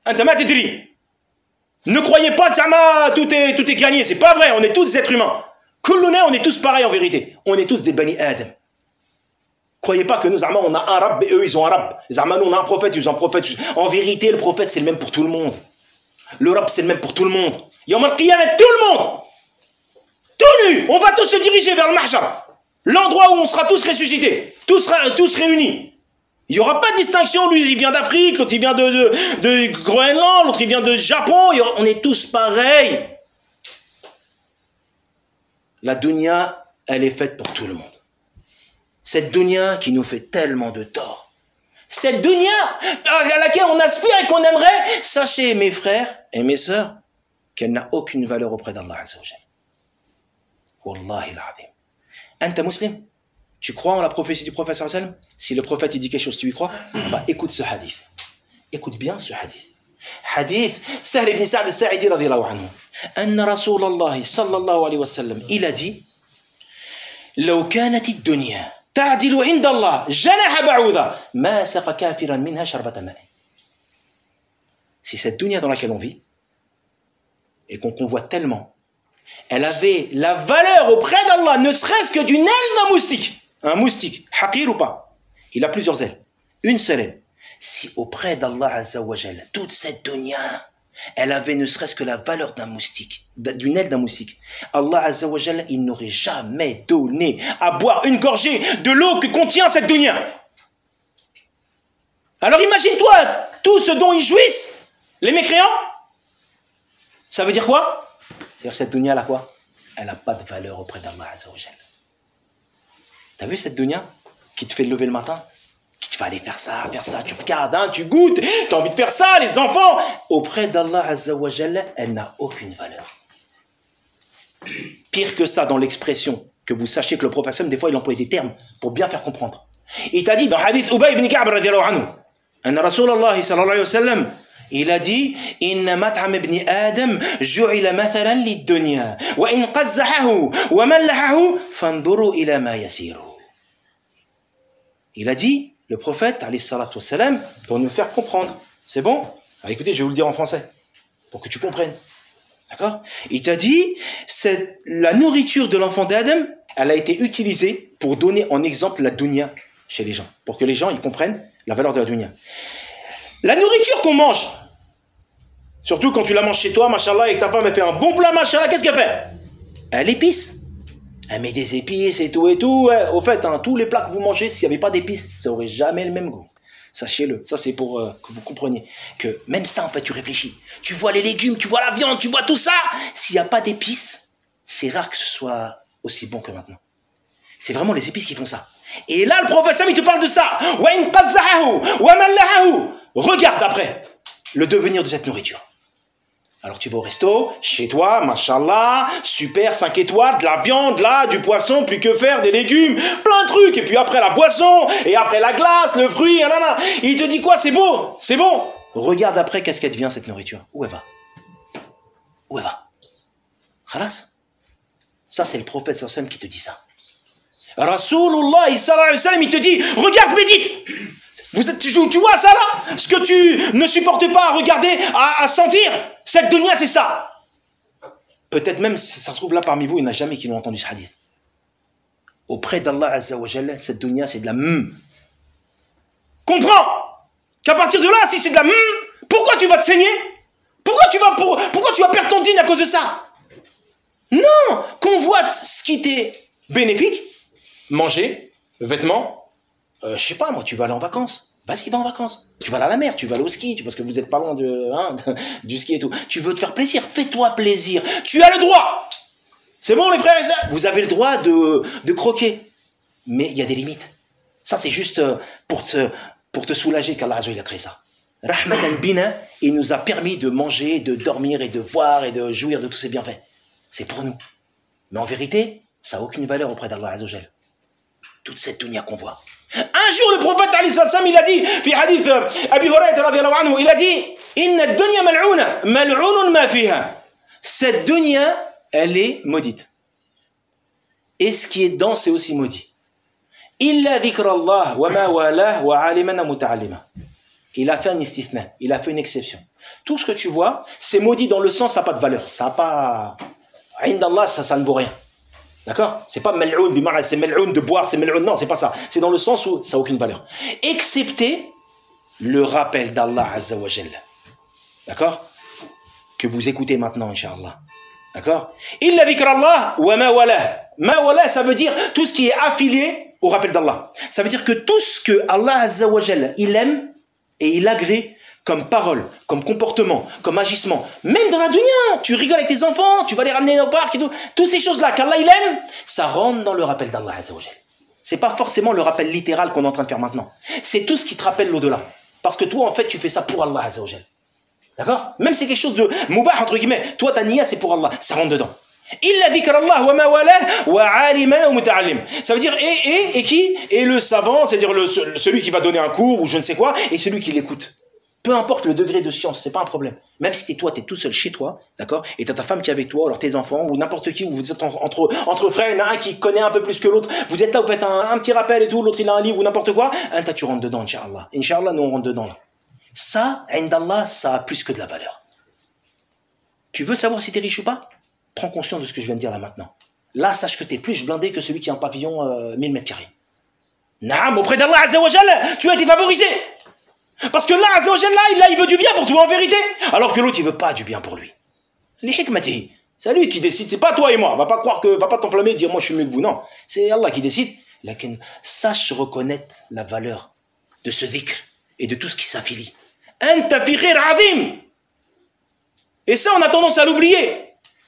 Ne croyez pas que tout est, tout est gagné. C'est pas vrai, on est tous des êtres humains. Kullouna, on est tous pareils en vérité. On est tous des Bani Adam. Croyez pas que nous, on a un rab et eux, ils ont un rab. Nous, on a un prophète, ils ont un prophète. En vérité, le prophète, c'est le même pour tout le monde. Le rab, c'est le même pour tout le monde. Yawm al-Qiyamah, tout le monde. Tout nu. On va tous se diriger vers le Mahshar. L'endroit où on sera tous ressuscités. Tous, tous réunis. Il n'y aura pas de distinction. Lui, il vient d'Afrique. L'autre, il vient de, de, de Groenland. L'autre, il vient de Japon. Aura, on est tous pareils. La dunya, elle est faite pour tout le monde. Cette dunya qui nous fait tellement de tort. Cette dunya à laquelle on aspire et qu'on aimerait, sachez mes frères et mes sœurs, qu'elle n'a aucune valeur auprès d'Allah Azza wa Jalla. Wallahi al-azim. Anta muslim, tu crois en la prophétie du prophète sallallahu alayhi wa sallam? Si le prophète il dit quelque chose, tu y crois? Bah écoute ce hadith. Écoute bien ce hadith. Hadith Sahl ibn Sa'd al-Sa'idi radiyallahu anhu. Anna Rasulallah sallallahu alayhi wa sallam, il a dit لو كانت الدنيا تعدل عند الله جناح بعوضة ما سقى كافرا منها شربة ماء. Si cette dunya dans laquelle on vit et qu'on convoite tellement, elle avait la valeur auprès d'Allah, ne serait-ce que d'une aile d'un moustique. Un moustique, haqir ou pas, il a plusieurs ailes, une seule aile. Si auprès d'Allah Azza wa Jalla, toute cette dunya, elle avait ne serait-ce que la valeur d'un moustique, d'une aile d'un moustique, Allah Azza wa Jalla, il n'aurait jamais donné à boire une gorgée de l'eau que contient cette dunya. Alors imagine-toi tout ce dont ils jouissent, les mécréants. Ça veut dire quoi? C'est-à-dire que cette dunya, là quoi? Elle n'a pas de valeur auprès d'Allah Azza wa Jalla. T'as vu cette dunya qui te fait lever le matin? Tu vas aller faire ça, faire ça, tu regardes, hein, tu goûtes, tu as envie de faire ça, les enfants. Auprès d'Allah Azza wa Jalla, elle n'a aucune valeur. Pire que ça dans l'expression, que vous sachiez que le prophète, des fois, il emploie des termes pour bien faire comprendre. Il t'a dit dans Hadith Ubay ibn Ka'b radiyallahu anhu, anna Rasulallah sallallahu alayhi wa sallam, il a dit inna mat'am ibn Adam ju'ila mathalan lid-dunya wa in qazzahahu wa mallahahu fanduru ila ma yasiru. Il a dit, le prophète alayhi salatu wa salam, pour nous faire comprendre. C'est bon? Alors écoutez, je vais vous le dire en français pour que tu comprennes. D'accord? Il t'a dit, c'est la nourriture de l'enfant d'Adam, elle a été utilisée pour donner en exemple la dunya chez les gens, pour que les gens ils comprennent la valeur de la dunya. La nourriture qu'on mange, surtout quand tu la manges chez toi, machallah, et que ta femme elle fait un bon plat, machallah, qu'est-ce qu'elle fait? Elle épice. Elle met des épices et tout et tout. Ouais, au fait, hein, tous les plats que vous mangez, s'il n'y avait pas d'épices, ça aurait jamais le même goût. Sachez-le, ça c'est pour euh, que vous compreniez que même ça, en fait, tu réfléchis. Tu vois les légumes, tu vois la viande, tu vois tout ça. S'il n'y a pas d'épices, c'est rare que ce soit aussi bon que maintenant. C'est vraiment les épices qui font ça. Et là, le prophète, il te parle de ça. Regarde après le devenir de cette nourriture. Alors tu vas au resto, chez toi, machallah, super, cinq étoiles, de la viande, là, du poisson, plus que faire, des légumes, plein de trucs. Et puis après la boisson, et après la glace, le fruit, nanana. Il te dit quoi? C'est beau, c'est bon. Regarde après qu'est-ce qu'elle devient cette nourriture. Où elle va? Où elle va? Khalas. Ça c'est le prophète sallallahu alayhi wa sallam qui te dit ça. Rasulullah sallallahu alayhi wa sallam, il te dit, regarde, médite. Vous êtes, tu, tu vois ça là? Ce que tu ne supportes pas à regarder, à, à sentir, cette dunya c'est ça. Peut-être même, ça se trouve là parmi vous, il n'y en a jamais qui l'ont entendu ce hadith. Auprès d'Allah Azza wa Jalla, cette dunya c'est de la mm. Comprends qu'à partir de là, si c'est de la mm, pourquoi tu vas te saigner? Pourquoi tu vas, pour, pourquoi tu vas perdre ton dîne à cause de ça? Non, convoite ce qui t'est bénéfique, manger, vêtements. Euh, je sais pas, moi, tu vas aller en vacances. Vas-y, va en vacances. Tu vas aller à la mer, tu vas aller au ski, parce que vous êtes pas loin de, hein, du ski et tout. Tu veux te faire plaisir, fais-toi plaisir. Tu as le droit. C'est bon, les frères et sœurs? Vous avez le droit de, de croquer. Mais il y a des limites. Ça, c'est juste pour te, pour te soulager qu'Allah Azza wa Jalla a créé ça. Rahmatan bina, il nous a permis de manger, de dormir et de voir et de jouir de tous ces bienfaits. C'est pour nous. Mais en vérité, ça n'a aucune valeur auprès d'Allah Azza wa Jalla. Toute cette dunya qu'on voit. Un jour, le prophète, alayhi salam, il a dit, fi hadith Abi Hurayra radiyallahu anhu, il a dit, inna ad-dunya mal'una, mal'unun ma fiha. Cette dunya, elle est maudite. Et ce qui est dedans, c'est aussi maudit. Illa dhikrallah wa ma walah wa aliman muta'allima. Il a fait un istithna, il a fait une exception. Tout ce que tu vois, c'est maudit dans le sens, ça n'a pas de valeur. Ça n'a pas, indallah, ça, ça ne vaut rien. D'accord? C'est pas mal'oun, c'est mal'oun de boire, c'est mal'oun. Non, c'est pas ça. C'est dans le sens où ça n'a aucune valeur. Excepté le rappel d'Allah Azza wa Jalla. D'accord? Que vous écoutez maintenant, Inch'Allah. D'accord? Illa dhikrallah wa ma wala. Ma wala, ça veut dire tout ce qui est affilié au rappel d'Allah. Ça veut dire que tout ce que Allah Azza wa Jalla, il aime et il agrée comme parole, comme comportement, comme agissement. Même dans la dunya, tu rigoles avec tes enfants, tu vas les ramener au parc et tout. Toutes ces choses-là qu'Allah il aime, ça rentre dans le rappel d'Allah Azza wa Jalla. C'est pas forcément le rappel littéral qu'on est en train de faire maintenant. C'est tout ce qui te rappelle l'au-delà. Parce que toi, en fait, tu fais ça pour Allah Azza wa Jalla. D'accord? Même si c'est quelque chose de mubah, entre guillemets. Toi, ta niya, c'est pour Allah. Ça rentre dedans. Illa dhikrallah wa ma wala wa aliman wa muta'allim. Ça veut dire et, et, et qui? Et le savant, c'est-à-dire le, celui qui va donner un cours ou je ne sais quoi, et celui qui l'écoute. Peu importe le degré de science, c'est pas un problème. Même si t'es toi, t'es tout seul chez toi, d'accord, et t'as ta femme qui est avec toi, alors tes enfants, ou n'importe qui, ou vous êtes entre, entre frères, il y en a un qui connaît un peu plus que l'autre, vous êtes là, vous faites un, un petit rappel et tout, l'autre il a un livre ou n'importe quoi, un tas tu rentres dedans, Inch'Allah. Inch'Allah, nous on rentre dedans là. Ça, indallah, ça a plus que de la valeur. Tu veux savoir si t'es riche ou pas? Prends conscience de ce que je viens de dire là maintenant. Là, sache que t'es plus blindé que celui qui a un pavillon euh, mille mètres carrés. Naam, auprès d'Allah Azza wa Jalla, tu as été favorisé. Parce que là, Azza wa Jalla, là, il veut du bien pour toi en vérité. Alors que l'autre, il veut pas du bien pour lui. Les hikmati, c'est lui qui décide, c'est pas toi et moi. Va pas croire que, va pas t'enflammer et dire moi je suis mieux que vous. Non, c'est Allah qui décide. Lakin, sache reconnaître la valeur de ce dhikr et de tout ce qui s'affilie. Anta fi khir azim. Et ça, on a tendance à l'oublier.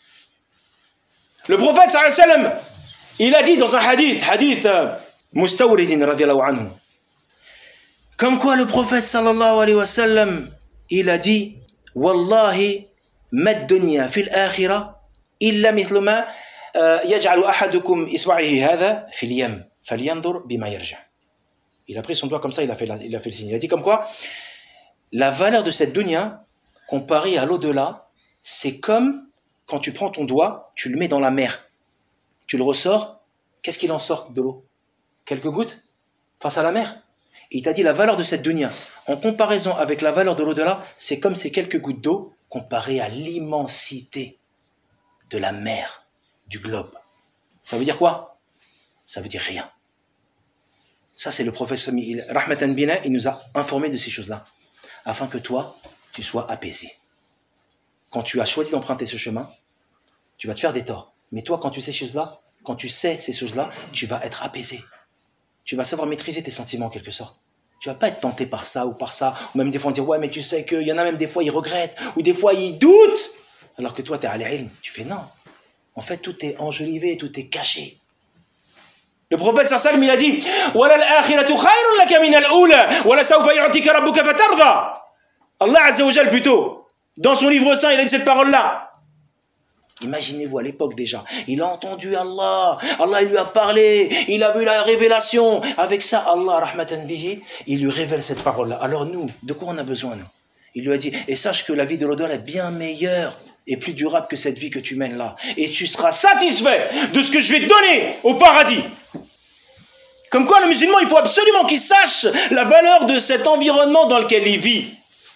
Le prophète sallallahu alayhi wa sallam, il a dit dans un hadith, hadith Mustawridin radiyallahu anhu, Comme quoi le prophète sallallahu alayhi wa sallam, il a dit Wallahi mad dunya fil akhirah illa mithlu ma yaj'alu ahadukum isba'ihi hadha fil yam falyanzur bima yarja. Il a pris son doigt comme ça, il a fait, la, il a fait le signe. Il a dit comme quoi la valeur de cette dunya comparée à l'au-delà, c'est comme quand tu prends ton doigt, tu le mets dans la mer, tu le ressors, qu'est-ce qu'il en sort de l'eau? Quelques gouttes face à la mer. Et il t'a dit la valeur de cette dunya, en comparaison avec la valeur de l'au-delà, c'est comme ces quelques gouttes d'eau comparées à l'immensité de la mer, du globe. Ça veut dire quoi? Ça veut dire rien. Ça, c'est le prophète Rahmatan Bina, il nous a informé de ces choses-là, afin que toi, tu sois apaisé. Quand tu as choisi d'emprunter ce chemin, tu vas te faire des torts. Mais toi, quand tu sais ces choses-là, quand tu sais ces choses-là, tu vas être apaisé. Tu vas savoir maîtriser tes sentiments en quelque sorte. Tu vas pas être tenté par ça ou par ça, ou même des fois on dit ouais mais tu sais qu'il y en a même des fois ils regrettent, ou des fois ils doutent, alors que toi tu es à l'ilm, tu fais non. En fait tout est enjolivé, tout est caché. Le prophète sallallahu alayhi wa sallam il a dit wala al-akhiratu khayrun laka min al-ula wala sawfa yu'tika rabbuka fatarda. Allah azza wa jalla plutôt dans son livre saint il a dit cette parole là. Imaginez-vous à l'époque déjà, il a entendu Allah, Allah il lui a parlé, il a vu la révélation. Avec ça, Allah, rahmatan bihi, il lui révèle cette parole-là. Alors nous, de quoi on a besoin nous? Il lui a dit, et sache que la vie de l'au-delà est bien meilleure et plus durable que cette vie que tu mènes là. Et tu seras satisfait de ce que je vais te donner au paradis. Comme quoi le musulman, il faut absolument qu'il sache la valeur de cet environnement dans lequel il vit.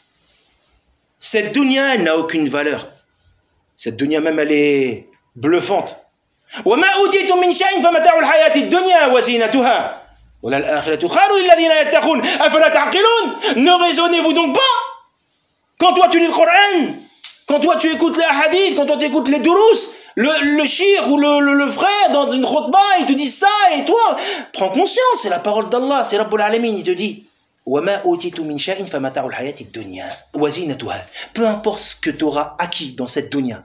Cette dunya, elle n'a aucune valeur. Cette dunya même, elle est bluffante. وَمَا أُوتِيتُم مِّن شَيْءٍ فَمَتَاعُ الْحَيَاةِ الدُّنْيَا وَزِينَتُهَا وَلَلْآخِرَةُ خَيْرٌ لِّلَّذِينَ يَتَّقُونَ أَفَلَا تَعْقِلُونَ. Ne raisonnez-vous donc pas? Quand toi tu lis le Coran, quand toi tu écoutes les hadiths, quand toi tu écoutes les durous, le, le shir ou le, le, le frère dans une khutbah, il te dit ça, et toi, prends conscience, c'est la parole d'Allah, c'est Rabbul Alamin, il te dit وَمَا أُوتِيتُم مِّن شَيْءٍ فَمَتَاعُ الْحَيَاةِ الدُّنْيَا وَزِينَتُهَا. Peu importe ce que tu auras acquis dans cette dunya,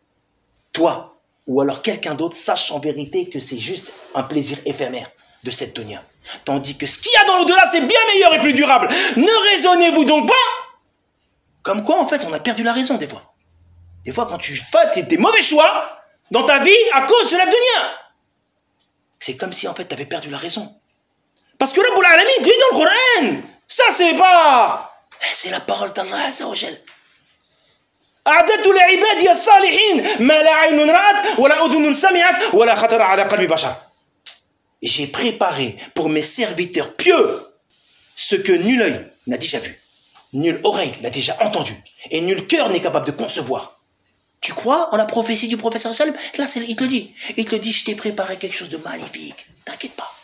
toi ou alors quelqu'un d'autre, sache en vérité que c'est juste un plaisir éphémère de cette dunya. Tandis que ce qu'il y a dans l'au-delà, c'est bien meilleur et plus durable. Ne raisonnez-vous donc pas? Comme quoi, en fait, on a perdu la raison des fois. Des fois, quand tu fais des mauvais choix dans ta vie à cause de la dunya, c'est comme si, en fait, tu avais perdu la raison. Parce que Rabbul Alamin dit dans le Coran, ça c'est pas... C'est la parole d'Allah Azza wa Jal. أعددت لعبادي الصالحين ما لا عين رأت ولا أذن سمعت ولا خطر على قلب بشر. J'ai préparé pour mes serviteurs pieux ce que nul œil n'a déjà vu, nulle oreille n'a déjà entendu, et nul cœur n'est capable de concevoir. Tu crois en la prophétie du prophète sallallahu alayhi wa sallam? Là, il te le dit. Il te le dit, je t'ai préparé quelque chose de magnifique. T'inquiète pas.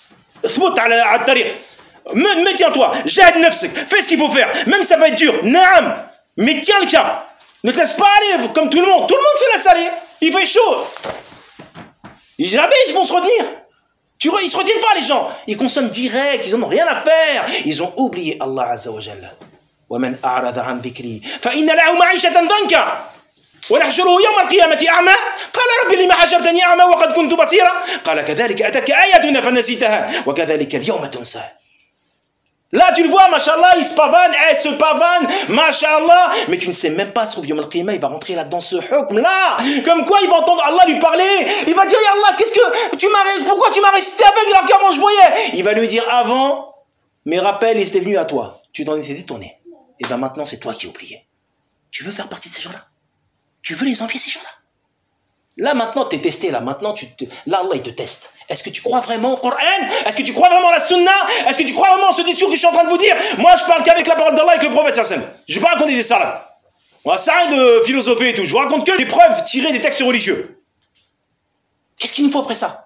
Mais tiens-toi, jahad nafsik, fais ce qu'il faut faire, même si ça va être dur, naam, mais tiens le cap. Ne te laisse pas aller comme tout le monde. Tout le monde se laisse aller. Il fait chaud. Jamais ils vont se retenir. Tu vois, ils se retiennent pas les gens. Ils consomment direct, ils en ont rien à faire. Ils ont oublié Allah Azza wa Jalla. وَمَنْ أَعْرَضَ عَنْ ذِكْرِي فَإِنَّ لَهُ مَعِيشَةً ضَنكًا وَنَحْشُرُهُ يَوْمَ الْقِيَامَةِ أَعْمَى قَالَ رَبِّ لِمَ حَشَرْتَنِي أَعْمَى وَقَدْ كُنْتُ بَصِيرًا قَالَ كَذَلِكَ أَتَتْكَ آيَاتُنَا فَنَسِيتَهَا وَكَذَلِكَ الْيَوْمَ تُنْسَى. Là, tu le vois, mashallah, il se pavane, elle se pavane, mashallah, mais tu ne sais même pas, sauf Yom al-Qiyamah, il va rentrer là dans ce hukm là, comme quoi il va entendre Allah lui parler, il va dire, ya Allah, qu'est-ce que tu m'as, pourquoi tu m'as récité avec là, comment je voyais? Il va lui dire, avant, mes rappels, ils étaient venus à toi, tu t'en étais détourné, et bien maintenant, c'est toi qui as oublié. Tu veux faire partie de ces gens-là? Tu veux les envier, ces gens-là? Là, maintenant, tu es testé, là, maintenant, tu te... là, Allah, il te teste. Est-ce que tu crois vraiment au Coran? Est-ce que tu crois vraiment à la Sunna? Est-ce que tu crois vraiment à ce discours que je suis en train de vous dire? Moi, je parle qu'avec la parole d'Allah et avec le prophète sallallahu alayhi wa sallam. Je ne vais pas raconter des salades. On va s'arrêter de philosopher et tout. Je vous raconte que des preuves tirées des textes religieux. Qu'est-ce qu'il nous faut après ça?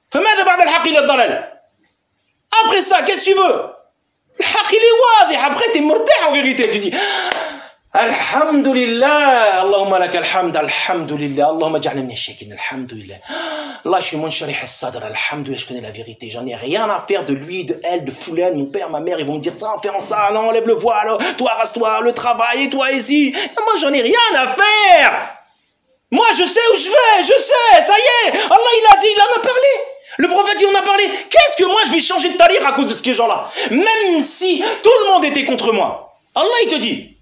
Après ça, qu'est-ce que tu veux? Après, tu es mortel en vérité. Tu dis... Alhamdulillah, Allahumma laka alhamd, alhamdulillah, Allahumma ja'alna min ash-shakirin, alhamdulillah. Allah, je suis munshari as-sadr, alhamdulillah, je connais la vérité, j'en ai rien à faire de lui, de elle, de Foulane, mon père, ma mère, ils vont me dire ça, faire ça, non, enlève le voile, toi, rase-toi, le travail, et toi ici. Et moi, j'en ai rien à faire. Moi, je sais où je vais, je sais, ça y est, Allah, il a dit, il en a parlé. Le prophète a dit, on a parlé. Qu'est-ce que moi je vais changer de tariq à cause de ces gens-là? Même si tout le monde était contre moi. Allah il te dit,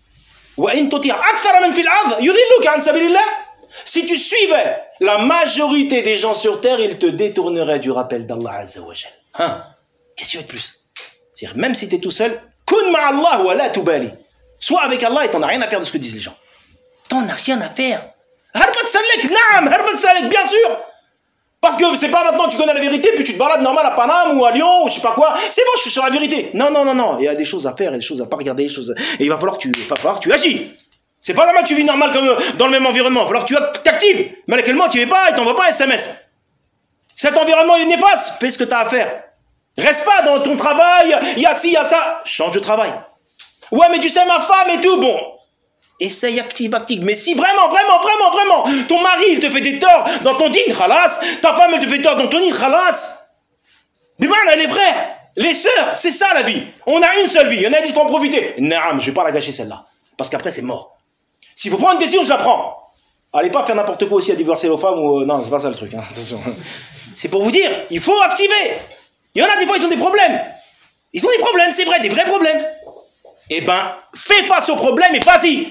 si tu suivais la majorité des gens sur terre, ils te détourneraient du rappel d'Allah Azza wa Jal. Hein? Qu'est-ce que tu veux de plus? C'est-à-dire, même si tu es tout seul, kun ma'Allah wa la tubali. Sois avec Allah et t'en as rien à faire de ce que disent les gens. T'en as rien à faire. Harbat salek, naam, harbat salek, bien sûr. Parce que c'est pas maintenant que tu connais la vérité, puis tu te balades normal à Paname ou à Lyon ou je sais pas quoi. C'est bon, je suis sur la vérité. Non, non, non, non. Il y a des choses à faire, il y a des choses à pas regarder, des choses. Et il va falloir que tu, il va falloir que tu agis. C'est pas normal que tu vis normal comme dans le même environnement. Il va falloir que tu t'actives. Mais laquelle tu y es pas, il t'envoie pas un S M S. Cet environnement il est néfaste. Fais ce que tu as à faire. Reste pas dans ton travail. Il y a ci, il y a ça. Change de travail. Ouais, mais tu sais ma femme et tout. Bon. Essaye, active, active. Mais si vraiment, vraiment, vraiment, vraiment, ton mari, il te fait des torts dans ton dîne, khalas. Ta femme, elle te fait des torts dans ton dîne, khalas. Mais voilà, les frères, les sœurs, c'est ça la vie. On a une seule vie. Il y en a dix, il faut en profiter. Naam, je vais pas la gâcher celle-là. Parce qu'après, c'est mort. S'il faut prendre une décision, je la prends. Allez pas faire n'importe quoi aussi à divorcer vos femmes ou... Non, c'est pas ça le truc, hein. Attention. C'est pour vous dire, il faut activer. Il y en a des fois, ils ont des problèmes. Ils ont des problèmes, c'est vrai, des vrais problèmes. Eh ben, fais face aux problèmes et vas-y.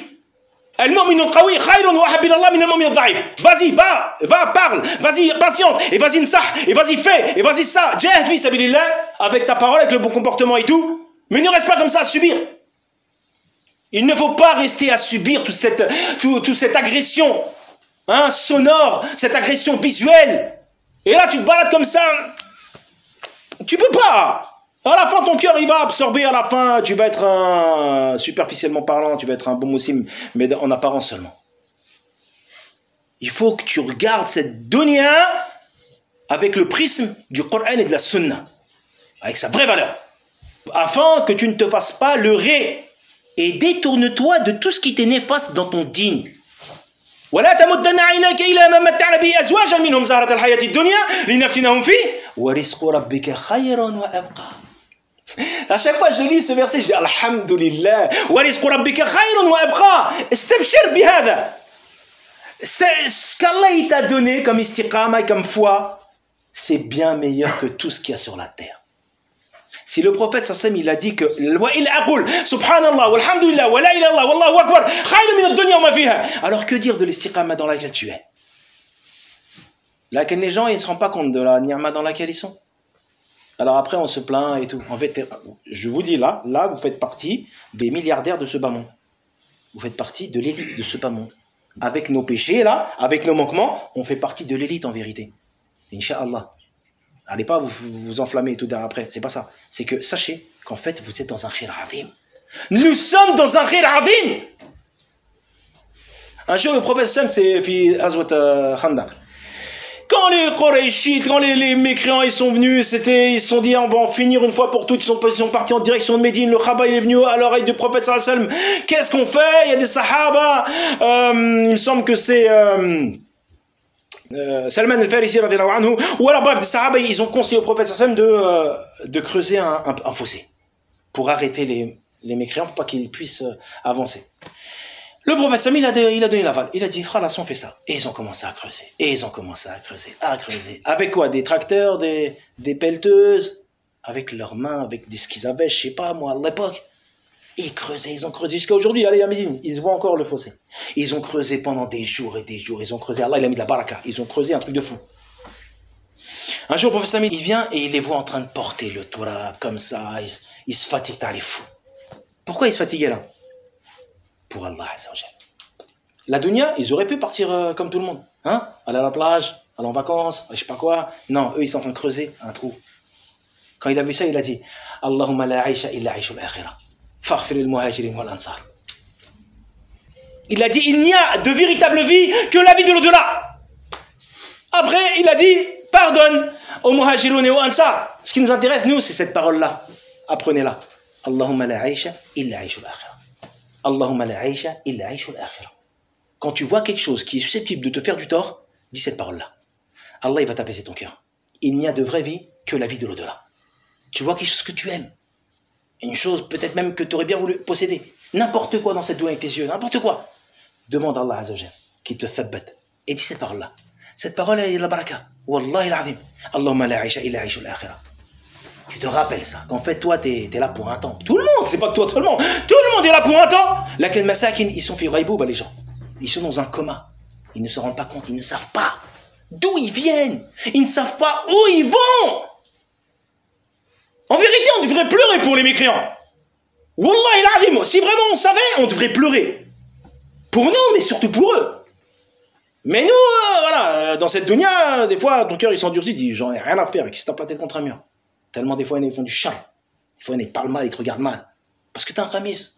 Vas-y, va, va, parle, vas-y, patiente, et vas-y, nsah, et vas-y, fais, et vas-y, ça, jahd fi sabilillah, avec ta parole, avec le bon comportement et tout, mais ne reste pas comme ça à subir. Il ne faut pas rester à subir toute cette, tout, toute cette agression, hein, sonore, cette agression visuelle, et là, tu te balades comme ça, tu peux pas. À la fin, ton cœur, il va absorber, à la fin, tu vas être un, superficiellement parlant, tu vas être un bon musulman, mais en apparence seulement. Il faut que tu regardes cette dunya avec le prisme du Coran et de la Sunna, avec sa vraie valeur, afin que tu ne te fasses pas leurrer et détourne-toi de tout ce qui t'est néfaste dans ton dîn. ولا تمدن عينيك إلى ما متعنا به أزواجا منهم زهرة الحياة الدنيا لنفتنهم فيه ورزق ربك خير وأبقى. À chaque fois que je lis ce verset, je dis Alhamdulillah, ورزق ربك خير وأبقى. استبشر بهذا. C'est ce qu'Allah t'a donné comme istiqama et comme foi, c'est bien meilleur que tout ce qu'il y a sur la terre. Si le prophète sallam il a dit que subhanallah walhamdulillah wa la ilaha illallah wallahu akbar khayrun min ad-dunya wa ma fiha, alors que dire de l'istiqama dans laquelle tu es? Là, les gens ils ne se rendent pas compte de la ni'ma dans laquelle ils sont. Alors après on se plaint et tout. En fait, je vous dis là, là vous faites partie des milliardaires de ce bas monde. Vous faites partie de l'élite de ce bas monde. Avec nos péchés là, avec nos manquements, on fait partie de l'élite en vérité. Inch'Allah. Allez pas vous, vous, vous enflammer et tout derrière après, c'est pas ça. C'est que sachez qu'en fait vous êtes dans un khir azim. Nous sommes dans un khir azim. Un jour le prophète Sam c'est fi Azwat Khandaq. Quand les Qurayshites, quand les, les mécréants ils sont venus, c'était, ils se sont dit on va en finir une fois pour toutes, ils sont, ils sont partis en direction de Médine, le Khaba il est venu à l'oreille du prophète sallallahu alayhi wa sallam. Qu'est-ce qu'on fait? Il y a des sahaba, euh, il me semble que c'est... Euh, Euh, Salman al-Farisi radiyallahu anhu, ou alors bref, des sahaba, ils ont conseillé au prophète sallam de, euh, de creuser un, un, un fossé pour arrêter les, les mécréants, pour pas qu'ils puissent euh, avancer. Le prophète sallam, il a, de, il a donné l'aval, il a dit, frère, là, on fait ça. Et ils ont commencé à creuser, et ils ont commencé à creuser, à creuser. Avec quoi? Des tracteurs, des, des pelleteuses, avec leurs mains, avec des, ce qu'ils avaient, je sais pas moi, à l'époque. Ils creusaient, ils ont creusé jusqu'à aujourd'hui. Allez à Médine, ils voient encore le fossé. Ils ont creusé pendant des jours et des jours. Ils ont creusé. Allah, il a mis de la baraka. Ils ont creusé un truc de fou. Un jour, le professeur Sami, il vient et il les voit en train de porter le turab comme ça. Il, il se fatigue, t'as les fous. Pourquoi ils se fatiguaient là? Pour Allah. La dunya, ils auraient pu partir euh, comme tout le monde. Hein? Aller à la plage, aller en vacances, je sais pas quoi. Non, eux, ils sont en train de creuser un trou. Quand il a vu ça, il a dit Allahumma la aisha illa aishul akhirah. Il a dit il n'y a de véritable vie que la vie de l'au-delà. Après il a dit pardonne aux muhajiroun et aux ansar. Ce qui nous intéresse nous c'est cette parole là, apprenez-la. Allahumma la aisha illa aishul akhirah. Allahumma la aisha illa aishul akhirah. Quand tu vois quelque chose qui est susceptible de te faire du tort, dis cette parole là. Allah il va t'apaiser ton cœur. Il n'y a de vraie vie que la vie de l'au-delà. Tu vois quelque chose que tu aimes, une chose peut-être même que tu aurais bien voulu posséder, n'importe quoi dans cette doigt avec tes yeux, n'importe quoi, demande à Allah Azza wa Jal qui te thabbat et dis cette parole là. Cette parole elle est de la baraka. Wallahi l'azim. Allahumma la aisha illa aishul akhirah. Tu te rappelles ça, qu'en fait, toi, t'es es là pour un temps. Tout le monde, c'est pas que toi, tout le monde. Tout le monde est là pour un temps. Laquelle masakin, ils sont fi ghaiboub, les gens. Ils sont dans un coma. Ils ne se rendent pas compte, ils ne savent pas d'où ils viennent. Ils ne savent pas où ils vont. En vérité, on devrait pleurer pour les mécréants. Wallahi l'azim, si vraiment on savait, on devrait pleurer. Pour nous, mais surtout pour eux. Mais nous, euh, voilà, dans cette dunya, des fois, ton cœur il s'endurcit, il dit, j'en ai rien à faire, et qui se tape la tête contre un mur. Tellement des fois, ils font du charme. Des fois, ils te parlent mal, ils te regardent mal. Parce que t'es en Khamis.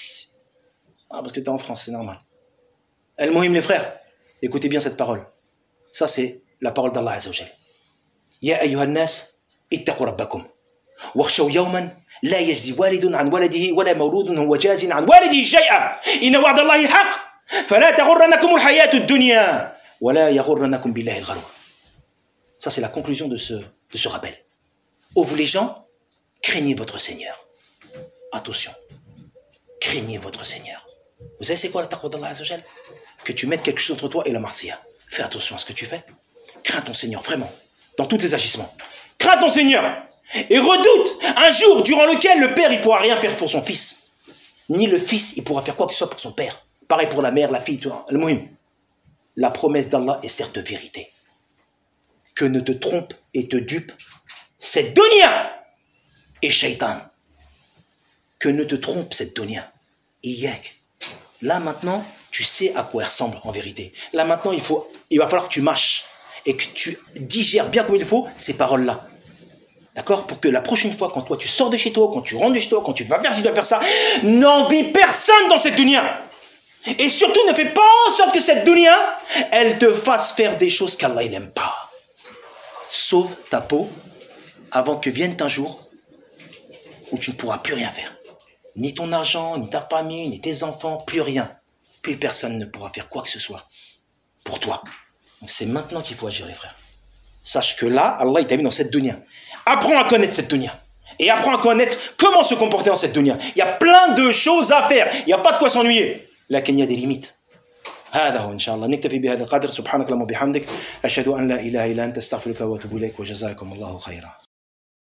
Ah, parce que t'es en France, c'est normal. El Mohim, les frères, écoutez bien cette parole. Ça, c'est la parole d'Allah Azza wa Jal. Ya ayyuhan nas, ittaqu rabbakum. Wakhshaw yawman, la yajzi walidun an waladihi, wala mawludun huwa jazin an walidihi shay'a. Inna wa'da Allahi haqq. فلا تغرنكم الحياة الدنيا ولا يغرنكم بالله الغرور. Ça, c'est la conclusion de ce, de ce rappel. Oh, vous les gens, craignez votre Seigneur. Attention, craignez votre Seigneur. Vous savez c'est quoi la taqwa d'Allah Azza wa Jal? Que tu mettes quelque chose entre toi et la marsiya. Fais attention à ce que tu fais. Crains ton Seigneur, vraiment, dans tous tes agissements. Crains ton Seigneur. Et redoute un jour durant lequel le père, il ne pourra rien faire pour son fils. Ni le fils, il pourra faire quoi que ce soit pour son père. Pareil pour la mère, la fille, tout. Le muhim. La promesse d'Allah est certes vérité. Que ne te trompe et te dupe cette dunya et shaitan. Que ne te trompe cette dunya. Iyak. Là maintenant, tu sais à quoi elle ressemble en vérité. Là maintenant, il, faut, il va falloir que tu mâches et que tu digères bien comme il faut ces paroles-là. D'accord? Pour que la prochaine fois, quand toi tu sors de chez toi, quand tu rentres de chez toi, quand tu vas faire ci, tu vas faire ça, n'envie personne dans cette dunya. Et surtout, ne fais pas en sorte que cette dunya, elle te fasse faire des choses qu'Allah n'aime pas. Sauve ta peau avant que vienne un jour où tu ne pourras plus rien faire. Ni ton argent, ni ta famille, ni tes enfants, plus rien. Plus personne ne pourra faire quoi que ce soit pour toi. Donc c'est maintenant qu'il faut agir, les frères. Sache que là, Allah il t'a mis dans cette dunya. Apprends à connaître cette dunya. Et apprends à connaître comment se comporter dans cette dunya. Il y a plein de choses à faire. Il n'y a pas de quoi s'ennuyer. لكن il y a des limites. هذا هو إن شاء الله نكتفي بهذا القدر سبحانك اللهم وبحمدك أشهد أن لا إله إلا أنت أستغفرك وأتوب إليك وجزاكم الله خيرا.